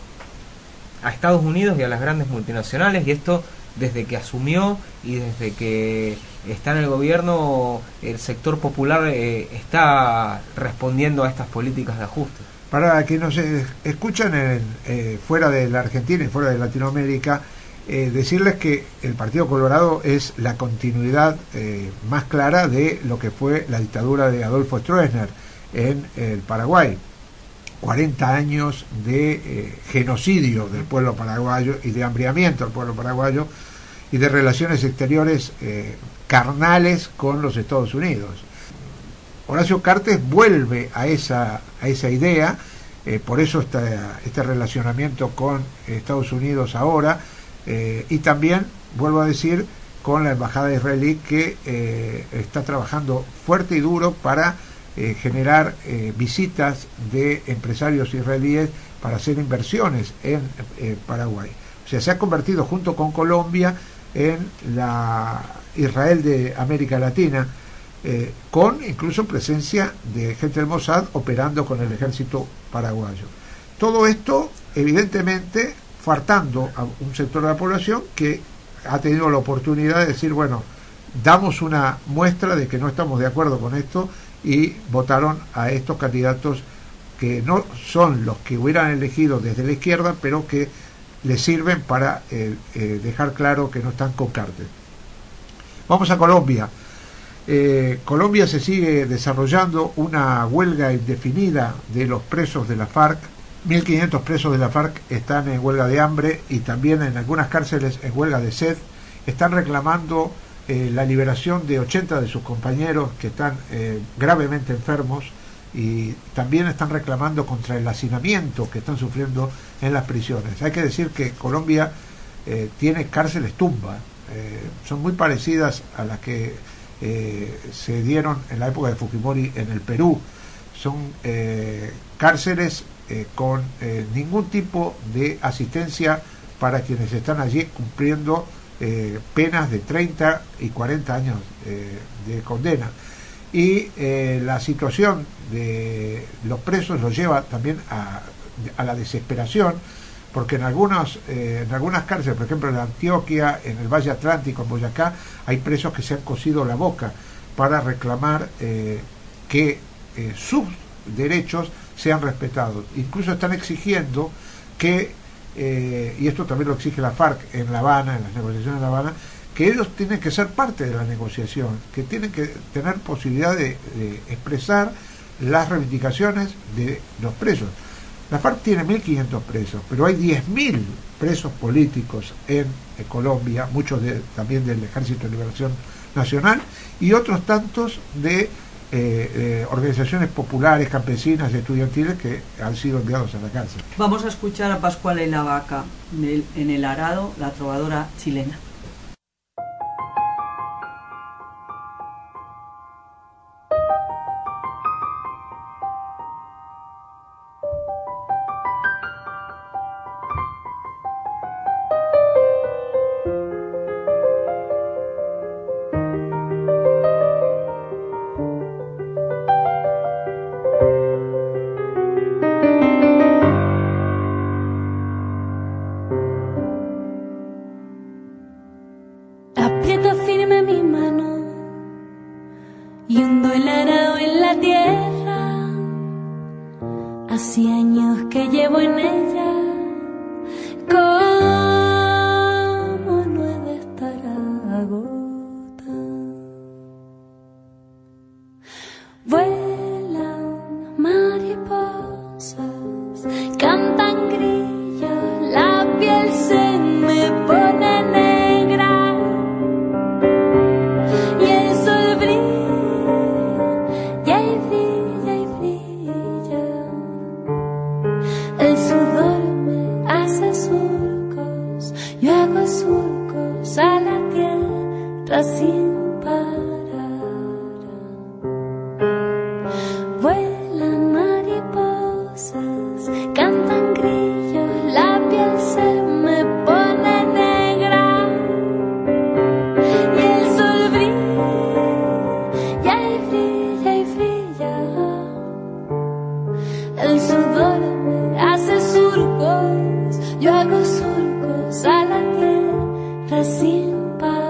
a Estados Unidos y a las grandes multinacionales, y esto desde que asumió y desde que está en el gobierno el sector popular eh, está respondiendo a estas políticas de ajuste. Para quienes nos escuchan en, eh, fuera de la Argentina y fuera de Latinoamérica, eh, decirles que el Partido Colorado es la continuidad eh, más clara de lo que fue la dictadura de Adolfo Stroessner en el Paraguay. cuarenta años de eh, genocidio del pueblo paraguayo y de hambriamiento del pueblo paraguayo y de relaciones exteriores eh, carnales con los Estados Unidos. Horacio Cartes vuelve a esa, a esa idea, eh, por eso está este relacionamiento con Estados Unidos ahora, eh, y también, vuelvo a decir, con la embajada israelí que eh, está trabajando fuerte y duro para eh, generar eh, visitas de empresarios israelíes para hacer inversiones en eh, Paraguay. O sea, se ha convertido junto con Colombia en la Israel de América Latina, Eh, con incluso presencia de gente del Mossad operando con el ejército paraguayo. Todo esto, evidentemente, faltando a un sector de la población que ha tenido la oportunidad de decir, bueno, damos una muestra de que no estamos de acuerdo con esto, y votaron a estos candidatos que no son los que hubieran elegido desde la izquierda, pero que les sirven para eh, eh, dejar claro que no están con Cartes. Vamos a Colombia. Eh, Colombia se sigue desarrollando una huelga indefinida de los presos de la FARC. mil quinientos presos de la FARC están en huelga de hambre y también en algunas cárceles en huelga de sed. Están reclamando eh, la liberación de ochenta de sus compañeros que están eh, gravemente enfermos, y también están reclamando contra el hacinamiento que están sufriendo en las prisiones. Hay que decir que Colombia eh, tiene cárceles tumba, eh, son muy parecidas a las que Eh, se dieron en la época de Fujimori en el Perú. Son eh, cárceles eh, con eh, ningún tipo de asistencia para quienes están allí cumpliendo eh, penas de treinta y cuarenta años eh, de condena, y eh, la situación de los presos los lleva también a, a la desesperación, porque en algunas eh, en algunas cárceles, por ejemplo en Antioquia, en el Valle Atlántico, en Boyacá, hay presos que se han cosido la boca para reclamar eh, que eh, sus derechos sean respetados. Incluso están exigiendo que, eh, y esto también lo exige la FARC en La Habana, en las negociaciones de La Habana, que ellos tienen que ser parte de la negociación, que tienen que tener posibilidad de, de expresar las reivindicaciones de los presos. La FARC tiene mil quinientos presos, pero hay diez mil presos políticos en, en Colombia, muchos de, también del Ejército de Liberación Nacional, y otros tantos de eh, eh, organizaciones populares, campesinas y estudiantiles que han sido enviados a la cárcel. Vamos a escuchar a Pascuala y la Vaca en el, en el Arado, la trovadora chilena. varado en la tierra, hace años que llevo en ella. ¿Cómo no he de estar agota? Vuelan mariposas, cantan grillos, la piel se me pone negra y el sol brilla y brilla y brilla. El sudor me hace surcos, yo hago surcos a la tierra sin parar. Vuelan mariposas, cantan grillos, la piel se me pone negra y el sol brilla y brilla y brilla. El sudor me hace surcos, yo hago surcos a la tierra sin parar.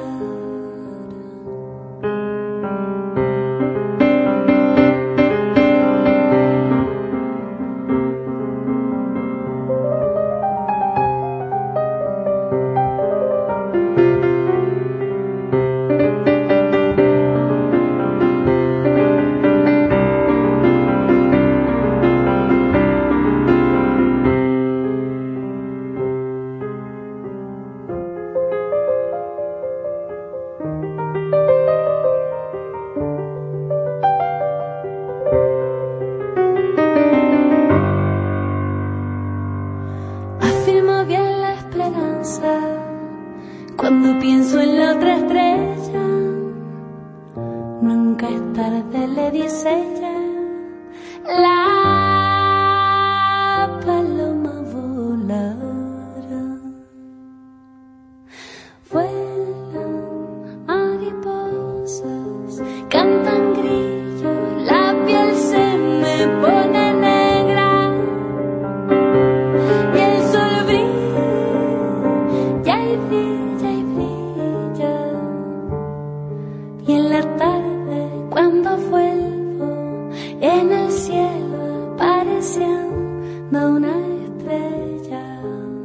Afirmo bien la esperanza cuando pienso en la otra estrella. Nunca es tarde, le dice ella. La paloma volará. Vuelan mariposas, cantan grillos, la piel se me pone negra y el sol brilla y brilla y brilla. Y en la tarde cuando vuelvo en el cielo apareciendo una estrella.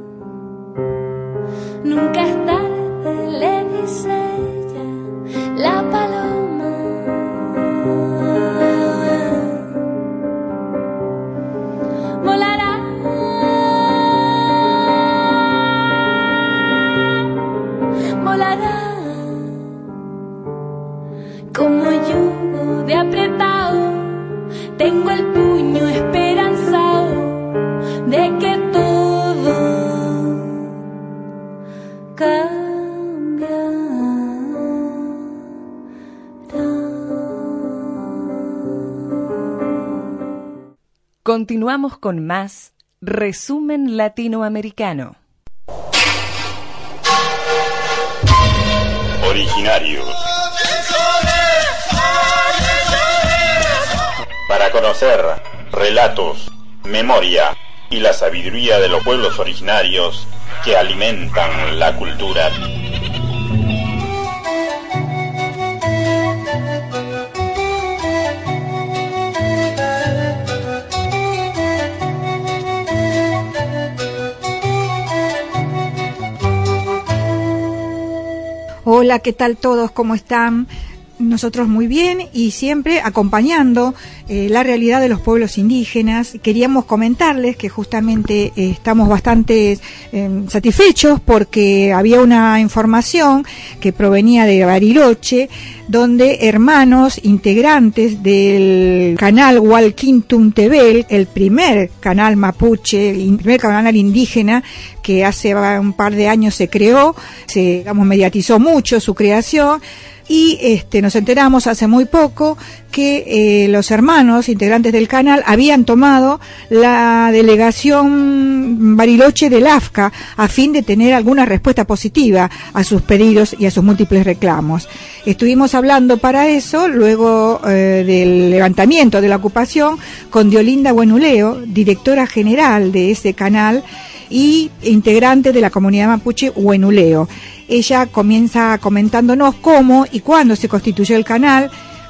Nunca es tarde, le dice ella, la paloma volará. Volará como yugo de apretado, tengo el puño esperanzado de que todo cambiará. Continuamos con más Resumen Latinoamericano. Originarios. Para conocer relatos, memoria y la sabiduría de los pueblos originarios que alimentan la cultura. Hola, ¿qué tal todos? ¿Cómo están? Nosotros muy bien y siempre acompañando eh, la realidad de los pueblos indígenas. Queríamos comentarles que justamente eh, estamos bastante eh, satisfechos porque había una información que provenía de Bariloche, donde hermanos integrantes del canal Hualquintuntebel, el primer canal mapuche, el primer canal indígena que hace un par de años se creó, se digamos, mediatizó mucho su creación. Y este, nos enteramos hace muy poco que eh, los hermanos integrantes del canal habían tomado la delegación Bariloche del A F C A a fin de tener alguna respuesta positiva a sus pedidos y a sus múltiples reclamos. Estuvimos hablando para eso, luego eh, del levantamiento de la ocupación, con Diolinda Buenuleo, directora general de ese canal y integrante de la comunidad mapuche Huenuleo. Ella comienza comentándonos cómo y cuándo se constituyó el canal,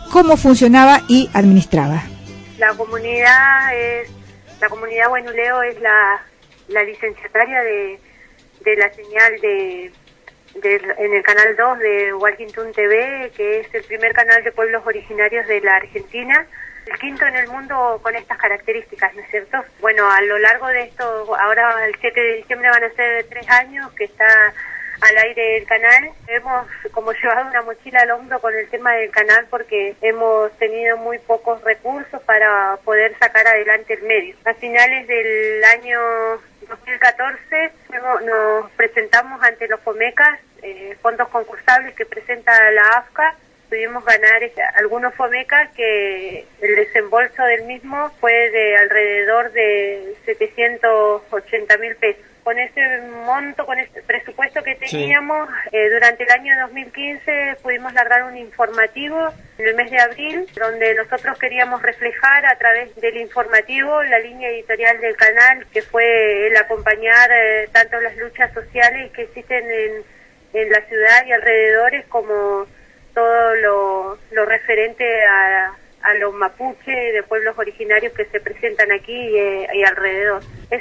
cómo funcionaba y administraba. La comunidad es la comunidad Huenuleo es la, la licenciataria de, de la señal de, de en el canal dos de Walkington T V, que es el primer canal de pueblos originarios de la Argentina, el quinto en el mundo con estas características, ¿no es cierto? Bueno, a lo largo de esto, ahora el siete de diciembre van a ser tres años que está al aire el canal. Hemos como llevado una mochila al hombro con el tema del canal porque hemos tenido muy pocos recursos para poder sacar adelante el medio. A finales del año dos mil catorce nos presentamos ante los FOMECAS, eh, fondos concursables que presenta la A F C A. Pudimos ganar algunos FOMECAS que el desembolso del mismo fue de alrededor de setecientos ochenta mil pesos. Con ese monto, con este presupuesto que teníamos, sí. eh, durante el año dos mil quince pudimos largar un informativo en el mes de abril, donde nosotros queríamos reflejar a través del informativo la línea editorial del canal, que fue el acompañar eh, tanto las luchas sociales que existen en, en la ciudad y alrededores, como todo lo, lo referente a, a los mapuche de pueblos originarios que se presentan aquí y, y alrededor.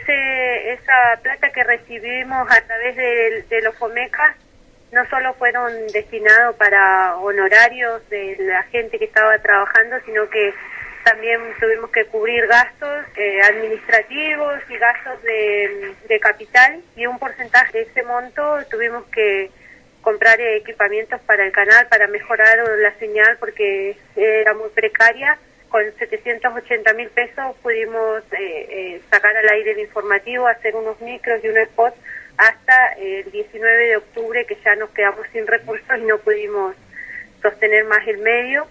Ese, esa plata que recibimos a través de, de los FOMECAS no solo fueron destinados para honorarios de la gente que estaba trabajando, sino que también tuvimos que cubrir gastos eh, administrativos y gastos de, de capital, y un porcentaje de ese monto tuvimos que comprar equipamientos para el canal, para mejorar la señal, porque era muy precaria. Con setecientos ochenta mil pesos pudimos eh, eh, sacar al aire el informativo, hacer unos micros y un spot hasta el diecinueve de octubre, que ya nos quedamos sin recursos y no pudimos sostener más el medio.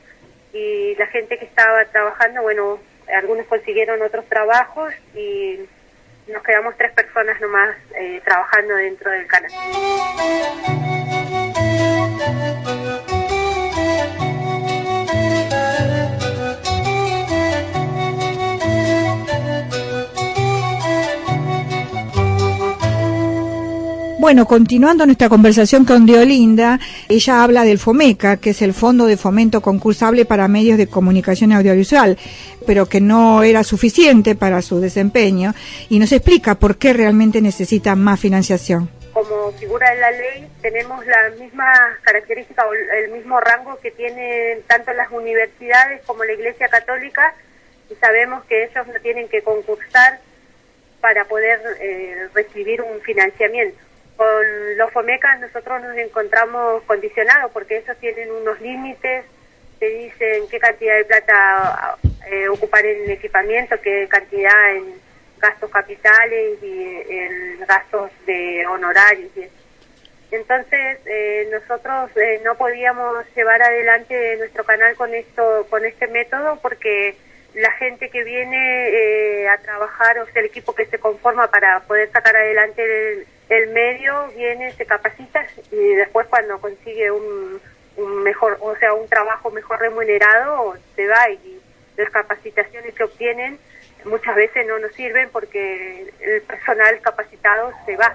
Y la gente que estaba trabajando, bueno, algunos consiguieron otros trabajos y nos quedamos tres personas nomás eh, trabajando dentro del canal. Bueno, continuando nuestra conversación con Deolinda, ella habla del FOMECA, que es el Fondo de Fomento Concursable para Medios de Comunicación Audiovisual, pero que no era suficiente para su desempeño, y nos explica por qué realmente necesita más financiación. Como figura de la ley, tenemos las mismas características o el mismo rango que tienen tanto las universidades como la Iglesia Católica, y sabemos que ellos no tienen que concursar para poder eh, recibir un financiamiento. Con los FOMECAS nosotros nos encontramos condicionados porque ellos tienen unos límites, te dicen qué cantidad de plata eh, ocupar en equipamiento, qué cantidad en gastos capitales y en gastos de honorarios y eso. Entonces eh, nosotros eh, no podíamos llevar adelante nuestro canal con esto, con este método, porque la gente que viene eh, a trabajar, o sea, el equipo que se conforma para poder sacar adelante el, el medio, viene, se capacita y después cuando consigue un, un mejor, o sea, un trabajo mejor remunerado, se va, y las capacitaciones que obtienen muchas veces no nos sirven porque el personal capacitado se va.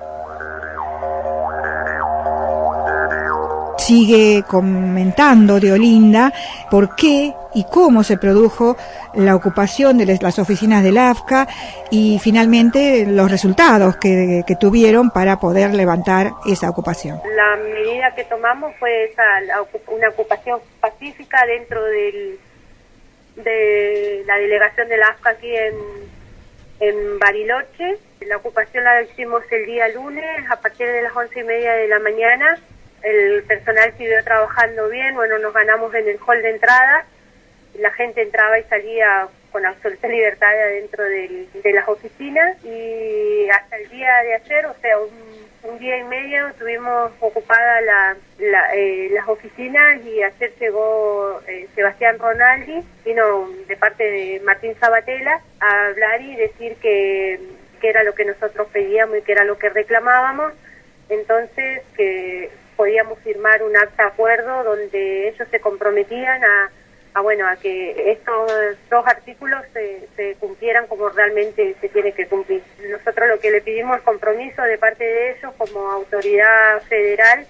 Sigue comentando Deolinda por qué y cómo se produjo la ocupación de las oficinas del A F C A y finalmente los resultados que, que tuvieron para poder levantar esa ocupación. La medida que tomamos fue esa, la, una ocupación pacífica dentro del, de la delegación de la A F C A aquí en, en Bariloche. La ocupación la hicimos el día lunes a partir de las once y media de la mañana. El personal siguió trabajando bien, bueno, nos ganamos en el hall de entrada, la gente entraba y salía con absoluta libertad de adentro del, de las oficinas, y hasta el día de ayer, o sea, un, un día y medio, tuvimos ocupada la, la, eh, las oficinas, y ayer llegó eh, Sebastián Ronaldi, vino de parte de Martín Sabatella a hablar y decir que, que era lo que nosotros pedíamos y que era lo que reclamábamos. Entonces que podíamos firmar un acta de acuerdo donde ellos se comprometían a, a bueno a que estos dos artículos se, se cumplieran como realmente se tiene que cumplir. Nosotros lo que le pedimos es compromiso de parte de ellos como autoridad federal,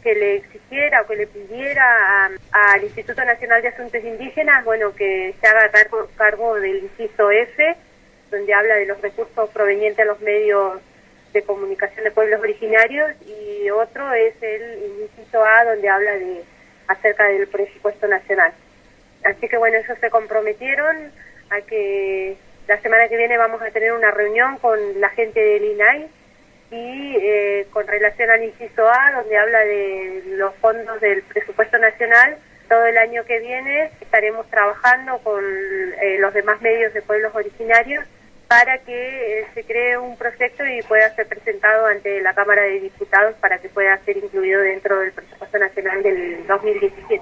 que le exigiera o que le pidiera al Instituto Nacional de Asuntos Indígenas, bueno, que se haga cargo, cargo del inciso F, donde habla de los recursos provenientes a los medios de comunicación de pueblos originarios, y otro es el inciso A, donde habla de acerca del presupuesto nacional. Así que bueno, ellos se comprometieron a que la semana que viene vamos a tener una reunión con la gente del I N A I y eh, con relación al inciso A, donde habla de los fondos del presupuesto nacional. Todo el año que viene estaremos trabajando con eh, los demás medios de pueblos originarios para que eh, se cree un proyecto y pueda ser presentado ante la Cámara de Diputados para que pueda ser incluido dentro del presupuesto nacional del dos mil diecisiete.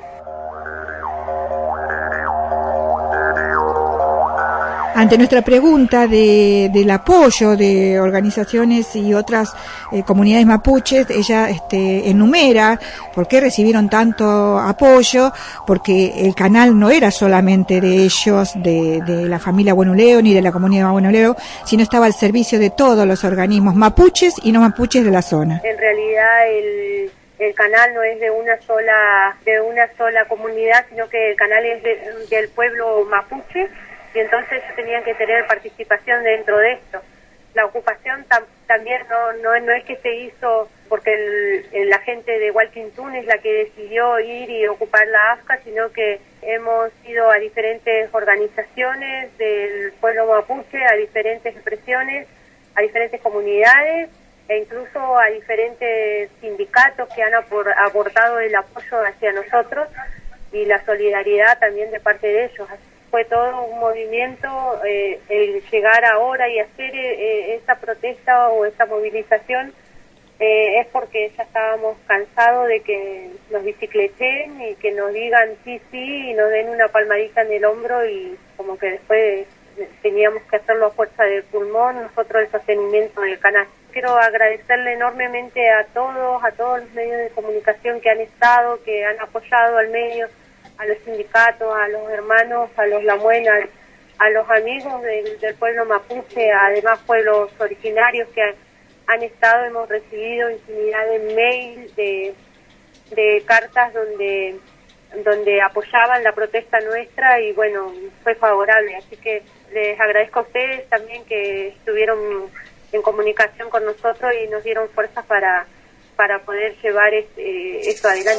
Ante nuestra pregunta de, del apoyo de organizaciones y otras eh, comunidades mapuches, ella este, enumera por qué recibieron tanto apoyo, porque el canal no era solamente de ellos, de, de la familia Buenuleo ni de la comunidad Buenuleo, sino estaba al servicio de todos los organismos mapuches y no mapuches de la zona. En realidad el el canal no es de una sola de una sola comunidad, sino que el canal es de, del pueblo mapuche, y entonces ellos tenían que tener participación dentro de esto. La ocupación tam, también no, no no es que se hizo porque el, el, la gente de Hualquintún es la que decidió ir y ocupar la A F C A, sino que hemos ido a diferentes organizaciones del pueblo mapuche, a diferentes expresiones, a diferentes comunidades, e incluso a diferentes sindicatos que han aportado el apoyo hacia nosotros y la solidaridad también de parte de ellos. Fue todo un movimiento eh, el llegar ahora y hacer eh, esta protesta o esta movilización eh, es porque ya estábamos cansados de que nos bicicleten y que nos digan sí, sí y nos den una palmadita en el hombro, y como que después teníamos que hacerlo a fuerza del pulmón, nosotros el sostenimiento del canal. Quiero agradecerle enormemente a todos, a todos los medios de comunicación que han estado, que han apoyado al medio, a los sindicatos, a los hermanos, a los lamuenas, a los amigos del, del pueblo mapuche, además pueblos originarios que han, han estado. Hemos recibido infinidad de mails, de, de cartas donde donde apoyaban la protesta nuestra, y bueno, fue favorable. Así que les agradezco a ustedes también que estuvieron en comunicación con nosotros y nos dieron fuerzas para, para poder llevar este, esto adelante.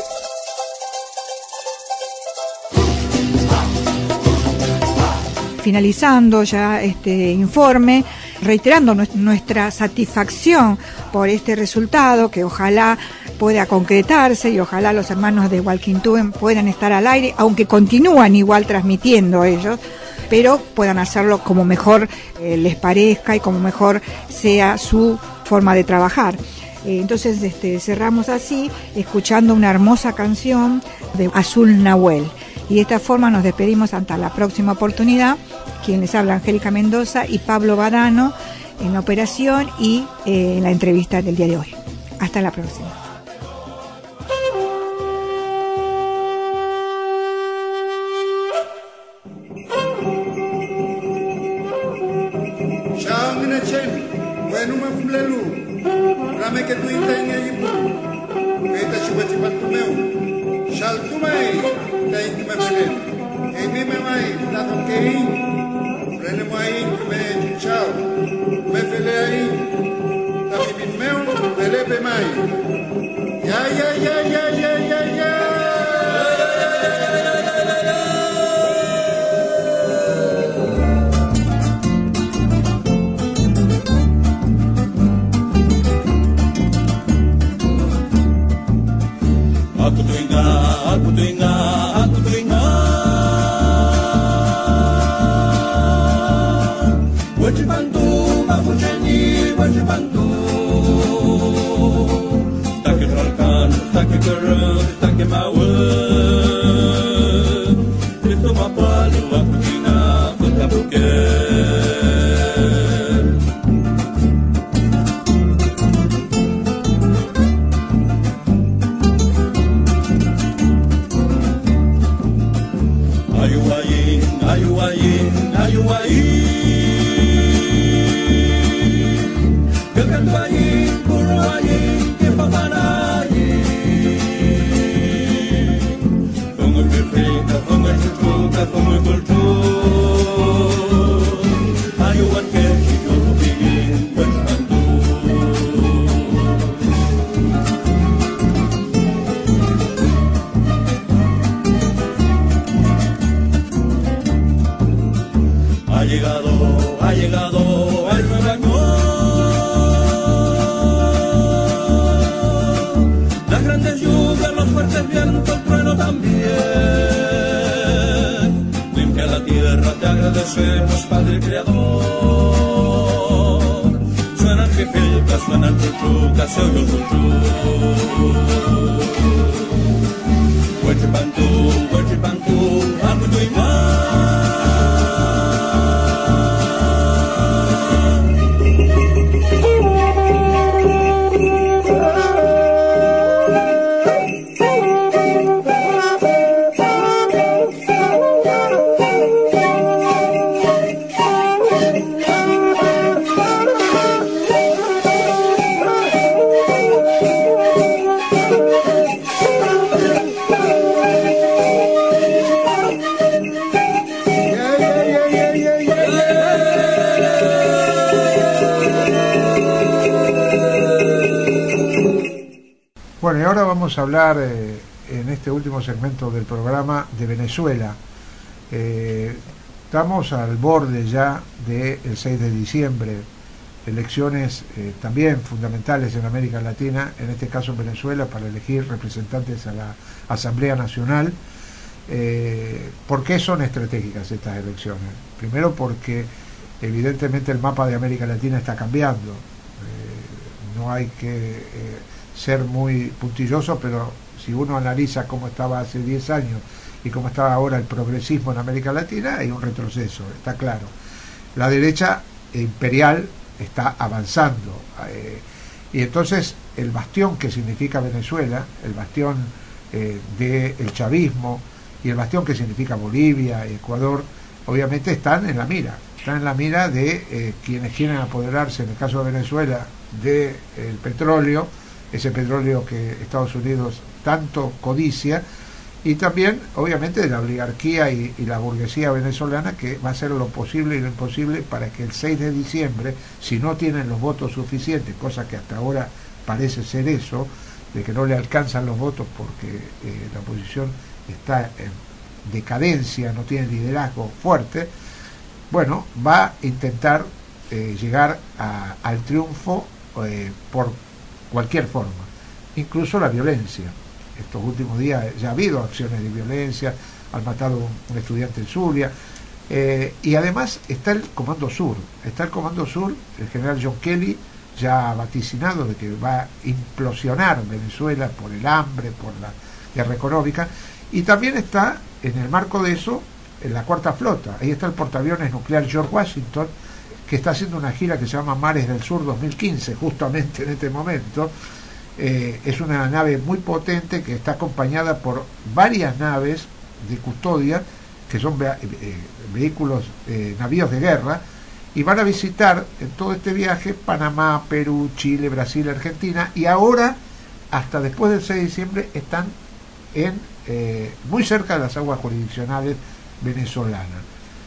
Finalizando ya este informe, reiterando nuestra satisfacción por este resultado, que ojalá pueda concretarse y ojalá los hermanos de Hualquintún puedan estar al aire, aunque continúan igual transmitiendo ellos, pero puedan hacerlo como mejor eh, les parezca y como mejor sea su forma de trabajar. Eh, entonces este, cerramos así, escuchando una hermosa canción de Azul Nahuel. Y de esta forma nos despedimos hasta la próxima oportunidad. Quien les habla, Angélica Mendoza y Pablo Badano en la operación y eh, en la entrevista del día de hoy. Hasta la próxima. Ya, ya, ya, ya, ya, ya, ya. Aku tuinga, aku tuinga, aku tuinga. Wajibantu, mafucheni, wajibantu. Take ralkan, take kerem, take mawe. Itu mapalu, aku tuinga, fuka buket. Ayuayin, puro ayin, que papanayin. llegado, ha llegado el nuevo año. Las grandes lluvias, los fuertes vientos, el trueno también. Limpia la tierra, te agradecemos, Padre Creador. Suenan jefilcas, suenan chuchucas, se oye el chuchu. Huachipantú, huachipantú, amutu y Bueno, y ahora vamos a hablar eh, en este último segmento del programa de Venezuela. Eh, estamos al borde ya del seis de diciembre, elecciones eh, también fundamentales en América Latina, en este caso en Venezuela, para elegir representantes a la Asamblea Nacional. Eh, ¿Por qué son estratégicas estas elecciones? Primero porque evidentemente el mapa de América Latina está cambiando. Eh, no hay que... Eh, ser muy puntilloso, pero si uno analiza cómo estaba hace diez años y cómo estaba ahora el progresismo en América Latina, hay un retroceso, está claro. La derecha imperial está avanzando, eh, y entonces el bastión que significa Venezuela, el bastión eh, del chavismo y el bastión que significa Bolivia y Ecuador, obviamente están en la mira, están en la mira de eh, quienes quieren apoderarse, en el caso de Venezuela, del petróleo, ese petróleo que Estados Unidos tanto codicia, y también obviamente de la oligarquía y, y la burguesía venezolana, que va a hacer lo posible y lo imposible para que el seis de diciembre, si no tienen los votos suficientes, cosa que hasta ahora parece ser eso, de que no le alcanzan los votos porque eh, la oposición está en decadencia, no tiene liderazgo fuerte, bueno, va a intentar eh, llegar a, al triunfo eh, por cualquier forma, incluso la violencia. Estos últimos días ya ha habido acciones de violencia, han matado un estudiante en Zulia, eh, y además está el Comando Sur, está el Comando Sur, el general John Kelly ya ha vaticinado de que va a implosionar Venezuela por el hambre, por la guerra económica, y también está en el marco de eso en la Cuarta Flota, ahí está el portaaviones nuclear George Washington, que está haciendo una gira que se llama Mares del Sur dos mil quince, justamente en este momento. Eh, es una nave muy potente que está acompañada por varias naves de custodia, que son ve eh, vehículos, eh, navíos de guerra, y van a visitar en todo este viaje Panamá, Perú, Chile, Brasil, Argentina, y ahora, hasta después del seis de diciembre, están en eh, muy cerca de las aguas jurisdiccionales venezolanas.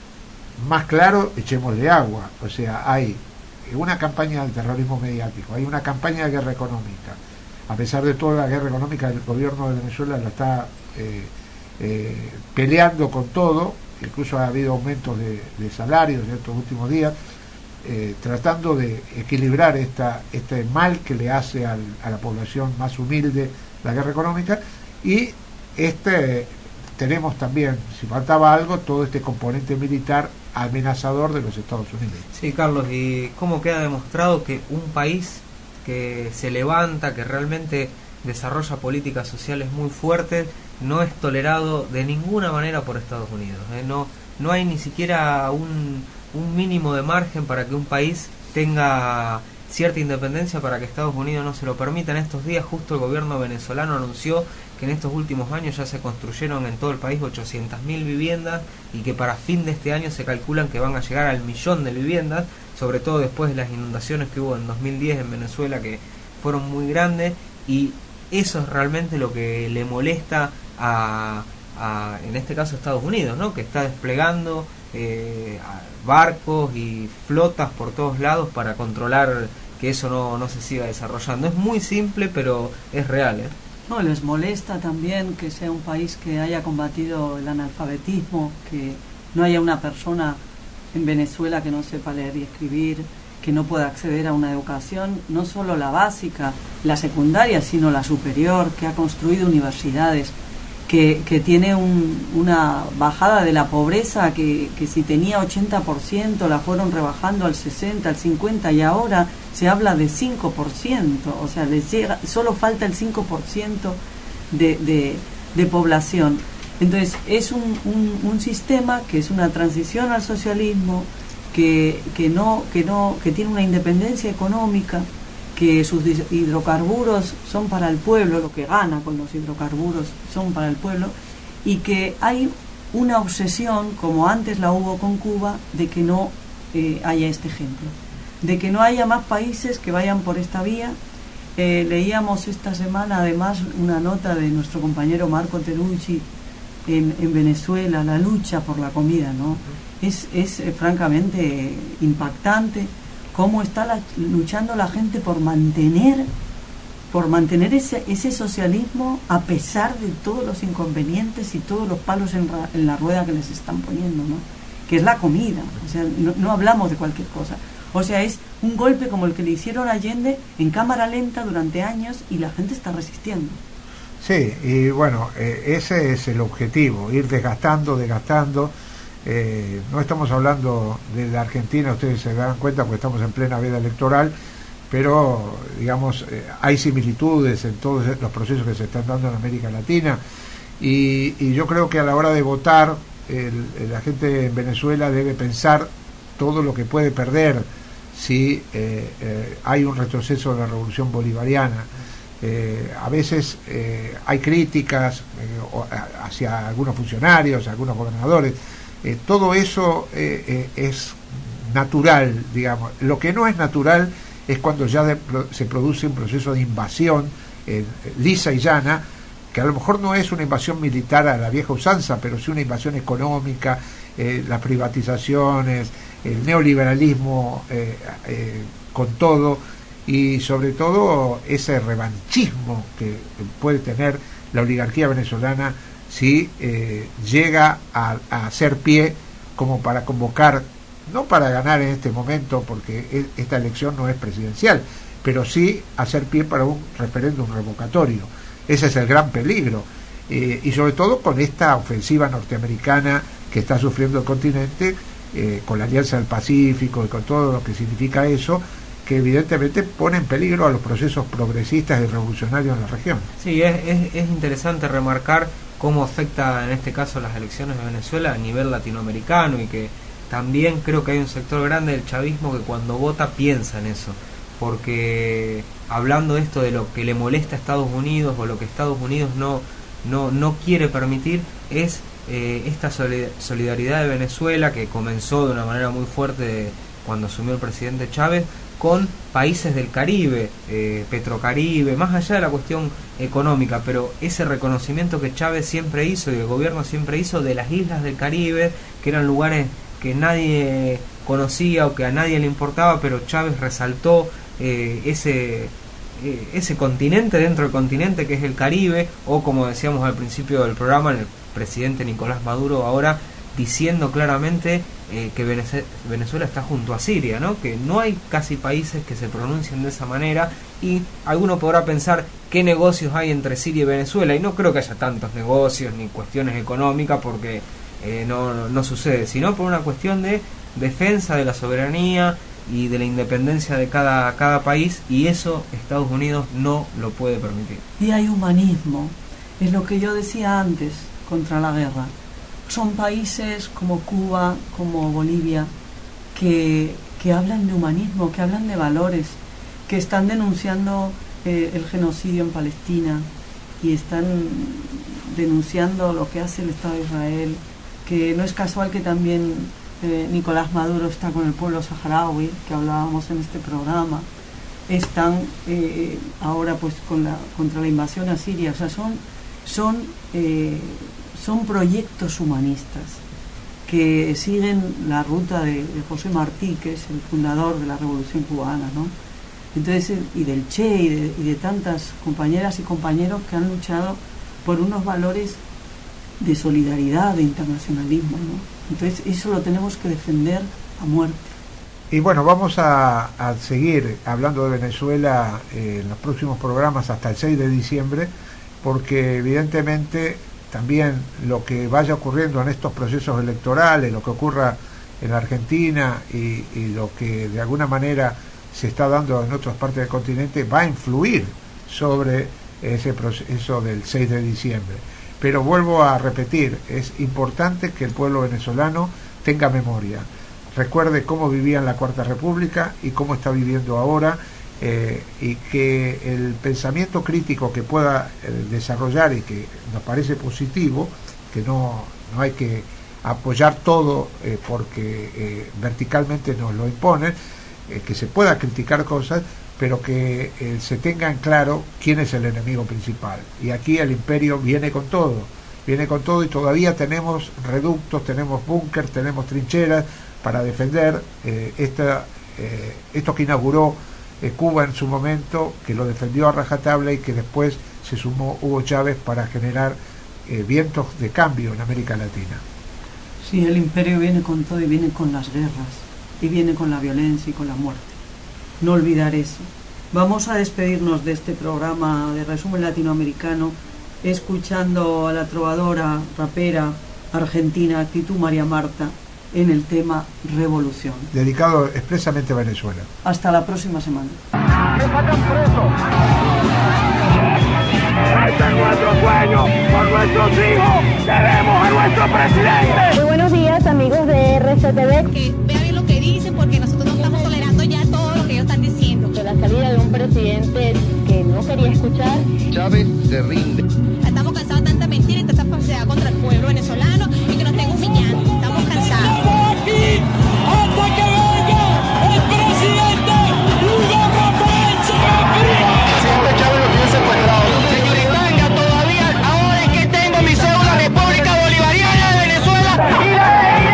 Más claro, echémosle agua, o sea, hay una campaña de terrorismo mediático, hay una campaña de guerra económica. A pesar de toda la guerra económica, el gobierno de Venezuela la está eh, eh, peleando con todo, incluso ha habido aumentos de, de salarios en estos últimos días, eh, tratando de equilibrar esta, este mal que le hace al, a la población más humilde la guerra económica, y este tenemos también, si faltaba algo, todo este componente militar amenazador de los Estados Unidos. Sí, Carlos, y cómo queda demostrado que un país que se levanta, que realmente desarrolla políticas sociales muy fuertes, no es tolerado de ninguna manera por Estados Unidos. ¿eh? No, no hay ni siquiera un, un mínimo de margen para que un país tenga cierta independencia para que Estados Unidos no se lo permita. En estos días justo el gobierno venezolano anunció que en estos últimos años ya se construyeron en todo el país ochocientas mil viviendas y que para fin de este año se calculan que van a llegar al millón de viviendas, sobre todo después de las inundaciones que hubo en dos mil diez en Venezuela, que fueron muy grandes, y eso es realmente lo que le molesta a, a en este caso a Estados Unidos, ¿no? Que está desplegando eh, barcos y flotas por todos lados para controlar que eso no, no se siga desarrollando. Es muy simple, pero es real, ¿eh? No, les molesta también que sea un país que haya combatido el analfabetismo, que no haya una persona en Venezuela que no sepa leer y escribir, que no pueda acceder a una educación, no solo la básica, la secundaria, sino la superior, que ha construido universidades, que, que tiene un, una bajada de la pobreza que, que si tenía ochenta por ciento la fueron rebajando al sesenta, al cincuenta, y ahora se habla de cinco por ciento, o sea, les llega, solo falta el cinco por ciento de, de, de población. Entonces es un, un, un sistema que es una transición al socialismo, que, que no que no que tiene una independencia económica, que sus hidrocarburos son para el pueblo, lo que gana con los hidrocarburos son para el pueblo, y que hay una obsesión, como antes la hubo con Cuba, de que no eh, haya este ejemplo, de que no haya más países que vayan por esta vía. Eh, leíamos esta semana además una nota de nuestro compañero Marco Teruggi en, en Venezuela, la lucha por la comida, ¿no? Es, es eh, francamente impactante cómo está la, luchando la gente por mantener por mantener ese, ese socialismo a pesar de todos los inconvenientes y todos los palos en, ra, en la rueda que les están poniendo, ¿no? Que es la comida, o sea, no, no hablamos de cualquier cosa, o sea, es un golpe como el que le hicieron a Allende en cámara lenta durante años y la gente está resistiendo. Sí, y bueno, eh, ese es el objetivo, ir desgastando, desgastando. Eh, no estamos hablando de la Argentina, ustedes se dan cuenta porque estamos en plena veda electoral, pero digamos eh, hay similitudes en todos los procesos que se están dando en América Latina, y, y yo creo que a la hora de votar el, la gente en Venezuela debe pensar todo lo que puede perder si eh, eh, hay un retroceso de la revolución bolivariana. Eh, a veces eh, hay críticas eh, hacia algunos funcionarios, algunos gobernadores. Eh, todo eso eh, eh, es natural, digamos. Lo que no es natural es cuando ya de, se produce un proceso de invasión eh, lisa y llana, que a lo mejor no es una invasión militar a la vieja usanza, pero sí una invasión económica, eh, las privatizaciones, el neoliberalismo eh, eh, con todo, y sobre todo ese revanchismo que puede tener la oligarquía venezolana si eh, llega a, a hacer pie como para convocar, no para ganar en este momento porque esta elección no es presidencial, pero sí hacer pie para un referéndum revocatorio. Ese es el gran peligro, eh, y sobre todo con esta ofensiva norteamericana que está sufriendo el continente, eh, con la Alianza del Pacífico y con todo lo que significa eso, que evidentemente pone en peligro a los procesos progresistas y revolucionarios en la región. Sí, es, es, es interesante remarcar cómo afecta en este caso las elecciones de Venezuela a nivel latinoamericano, y que también creo que hay un sector grande del chavismo que cuando vota piensa en eso, porque hablando de esto de lo que le molesta a Estados Unidos o lo que Estados Unidos no, no, no quiere permitir es eh, esta solidaridad de Venezuela, que comenzó de una manera muy fuerte cuando asumió el presidente Chávez, con países del Caribe, eh, Petrocaribe, más allá de la cuestión económica, pero ese reconocimiento que Chávez siempre hizo y el gobierno siempre hizo de las islas del Caribe, que eran lugares que nadie conocía o que a nadie le importaba, pero Chávez resaltó eh, ese, eh, ese continente dentro del continente que es el Caribe, o como decíamos al principio del programa, el presidente Nicolás Maduro ahora diciendo claramente eh, que Venezuela está junto a Siria, ¿no? Que no hay casi países que se pronuncien de esa manera, y alguno podrá pensar qué negocios hay entre Siria y Venezuela, y no creo que haya tantos negocios ni cuestiones económicas, porque eh, no, no, no sucede, sino por una cuestión de defensa de la soberanía y de la independencia de cada, cada país, y eso Estados Unidos no lo puede permitir. Y hay humanismo, es lo que yo decía antes contra la guerra. Son países como Cuba, como Bolivia, que, que hablan de humanismo, que hablan de valores, que están denunciando eh, el genocidio en Palestina, y están denunciando lo que hace el Estado de Israel, que no es casual que también eh, Nicolás Maduro está con el pueblo saharaui, que hablábamos en este programa, están eh, ahora pues con la, contra la invasión a Siria. O sea, son, son eh, son proyectos humanistas que siguen la ruta de, de José Martí, que es el fundador de la Revolución Cubana, ¿no? Entonces, y del Che y de, y de tantas compañeras y compañeros que han luchado por unos valores de solidaridad, de internacionalismo, ¿no? Entonces eso lo tenemos que defender a muerte. Y bueno, vamos a, a seguir hablando de Venezuela eh, en los próximos programas hasta el seis de diciembre, porque evidentemente también lo que vaya ocurriendo en estos procesos electorales, lo que ocurra en la Argentina y, y lo que de alguna manera se está dando en otras partes del continente va a influir sobre ese proceso del seis de diciembre. Pero vuelvo a repetir, es importante que el pueblo venezolano tenga memoria, recuerde cómo vivía en la Cuarta República y cómo está viviendo ahora, eh, y que el pensamiento crítico que pueda eh, desarrollar y que nos parece positivo, que no, no hay que apoyar todo eh, porque eh, verticalmente nos lo imponen, eh, que se pueda criticar cosas, pero que eh, se tenga en claro quién es el enemigo principal. Y aquí el imperio viene con todo, viene con todo y todavía tenemos reductos, tenemos búnker, tenemos trincheras para defender eh, esta, eh, esto que inauguró eh, Cuba en su momento, que lo defendió a rajatabla y que después se sumó Hugo Chávez para generar eh, vientos de cambio en América Latina. Sí, el imperio viene con todo y viene con las guerras, y viene con la violencia y con la muerte. No olvidar eso. Vamos a despedirnos de este programa de resumen latinoamericano escuchando a la trovadora, rapera argentina Titu María Marta en el tema Revolución. Dedicado expresamente a Venezuela. Hasta la próxima semana. Este es nuestro sueño, por nuestros hijos, queremos a nuestro presidente. Muy buenos días, amigos de R C T V. Que vean bien lo que dicen, porque nosotros no estamos tolerando ya todo lo que ellos están diciendo. De la salida de un presidente que no quería escuchar. Chávez se rinde. Estamos cansados de tanta mentira y tanta falsedad contra el pueblo venezolano y que nos estén humillando. Estamos cansados. Estamos aquí hasta que venga el presidente Hugo Rafael Chávez. El presidente Chávez lo tiene secuestrado. Señorita, todavía ahora es que tengo mi cédula República Bolivariana de Venezuela y la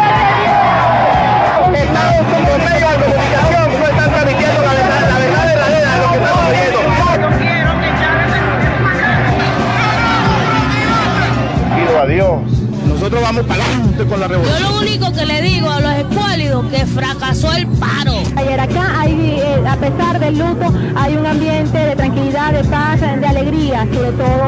ley de Estados Unidos, medios de comunicación no están transmitiendo la verdad, la verdad verdadera de lo que estamos viendo. Pido a Dios. Nosotros vamos para adelante con la revolución. Yo lo único que le digo a los escuálidos que fracasó el paro. Ayer acá hay, eh, a pesar del luto, hay un ambiente de tranquilidad, de paz, de alegría, sobre todo.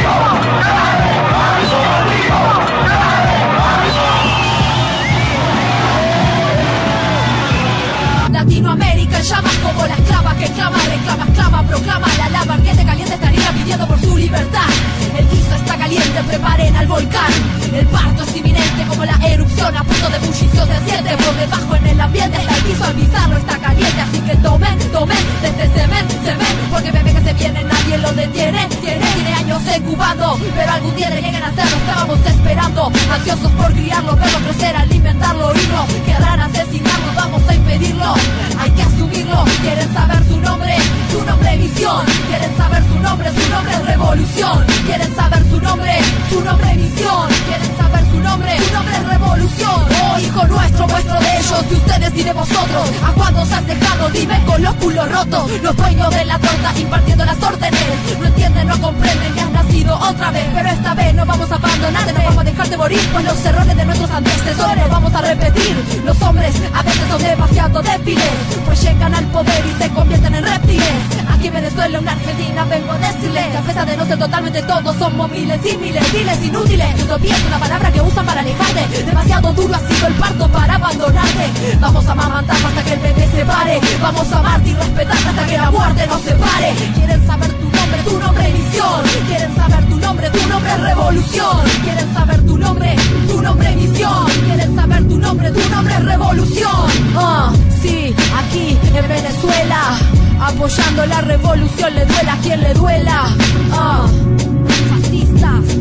Latinoamérica en llamas como la esclava que clama, reclama, clama, proclama, la lava ardiente caliente estaría pidiendo por su libertad. El piso está caliente, preparen al volcán. El parto es inminente como la erupción, a punto de bullición se siente por debajo en el ambiente. El piso al pisarlo está caliente, así que tomen, tomen, desde semen, semen, porque bebé que se viene nadie lo detiene. Tiene, tiene años incubando, pero algún día le lleguen a hacerlo, estábamos esperando, ansiosos por criarlo, verlo crecer, alimentarlo, oírlo, querrán asesinarlo, vamos a impedirlo. Hay que asumirlo, quieren saber su nombre, su nombre misión, quieren saber su nombre, su nombre es revolución, quieren saber su nombre, su nombre misión, quieren saber su nombre, su nombre es revolución. Oh hijo nuestro, vuestro de ellos, de ustedes y de vosotros, ¿a cuántos has dejado? Dime con los culos rotos, los dueños de la torta impartiendo las órdenes, no entienden, no comprenden que has nacido otra vez, pero esta vez no vamos a abandonarte, no vamos a dejarte morir, pues los errores de nuestros antecesores vamos a repetir. Los hombres a veces son demasiado débiles, pues llegan al poder y se convierten en reptiles. Aquí en Venezuela, en Argentina, vengo a decirles que a pesar de no ser totalmente todos, somos miles y miles, miles inútiles. Utopía es una palabra que usan para alejarte, demasiado duro ha sido el parto para abandonarte. Vamos a amamantar hasta que el bebé se pare, vamos a amarte y respetarte hasta que la muerte nos separe. Quieren saber tu nombre, tu nombre es misión, quieren saber tu nombre, tu nombre es revolución, quieren saber tu nombre, tu nombre es misión, quieren saber tu nombre, tu nombre es revolución. Ah, sí, aquí en Venezuela, apoyando la revolución, le duela a quien le duela. Ah, fascistas,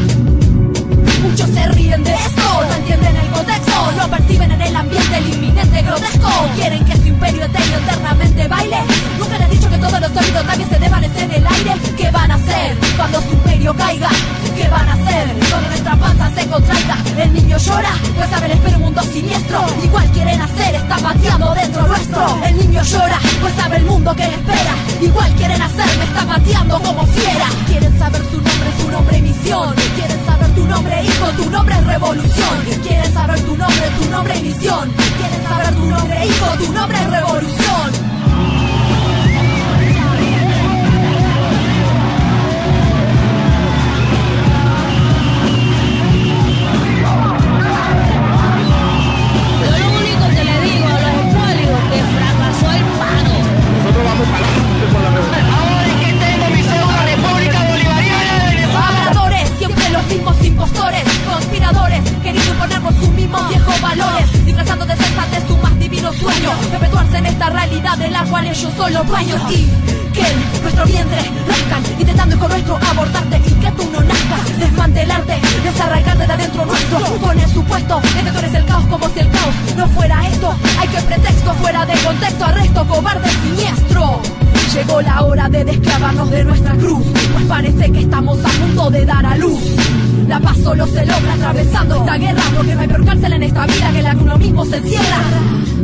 muchos se ríen de esto, no entienden el contexto, no perciben en el ambiente el inminente grotesco. Quieren que su imperio etéreo eternamente baile. Nunca les he dicho que todos los sólidos también se desvanecen en el aire. ¿Qué van a hacer cuando su imperio caiga? ¿Qué van a hacer cuando nuestra panza se contraiga? El niño llora, pues sabe, le espera un mundo siniestro. Igual quieren hacer, está pateando dentro nuestro. El niño llora, pues sabe el mundo que le espera. Igual quieren hacer, me está pateando como fiera. Quieren saber su nombre, su nombre y misión. Quieren saber tu nombre, hijo, tu nombre es revolución. Quieren saber tu nombre, tu nombre y misión. Quieren saber tu esta realidad de la cual ellos son los dueños y que en nuestro vientre nazcan, intentando con nuestro abortarte y que tú no nazcas, desmantelarte, desarraigarte de adentro nuestro, con el supuesto de que tú eres el caos, como si el caos no fuera esto. Hay que pretexto, fuera de contexto, arresto, cobarde, siniestro. Llegó la hora de desclavarnos de nuestra cruz, pues parece que estamos a punto de dar a luz. La paz solo se logra atravesando esta guerra, porque no hay peor cárcel en esta vida que la que uno mismo se encierra.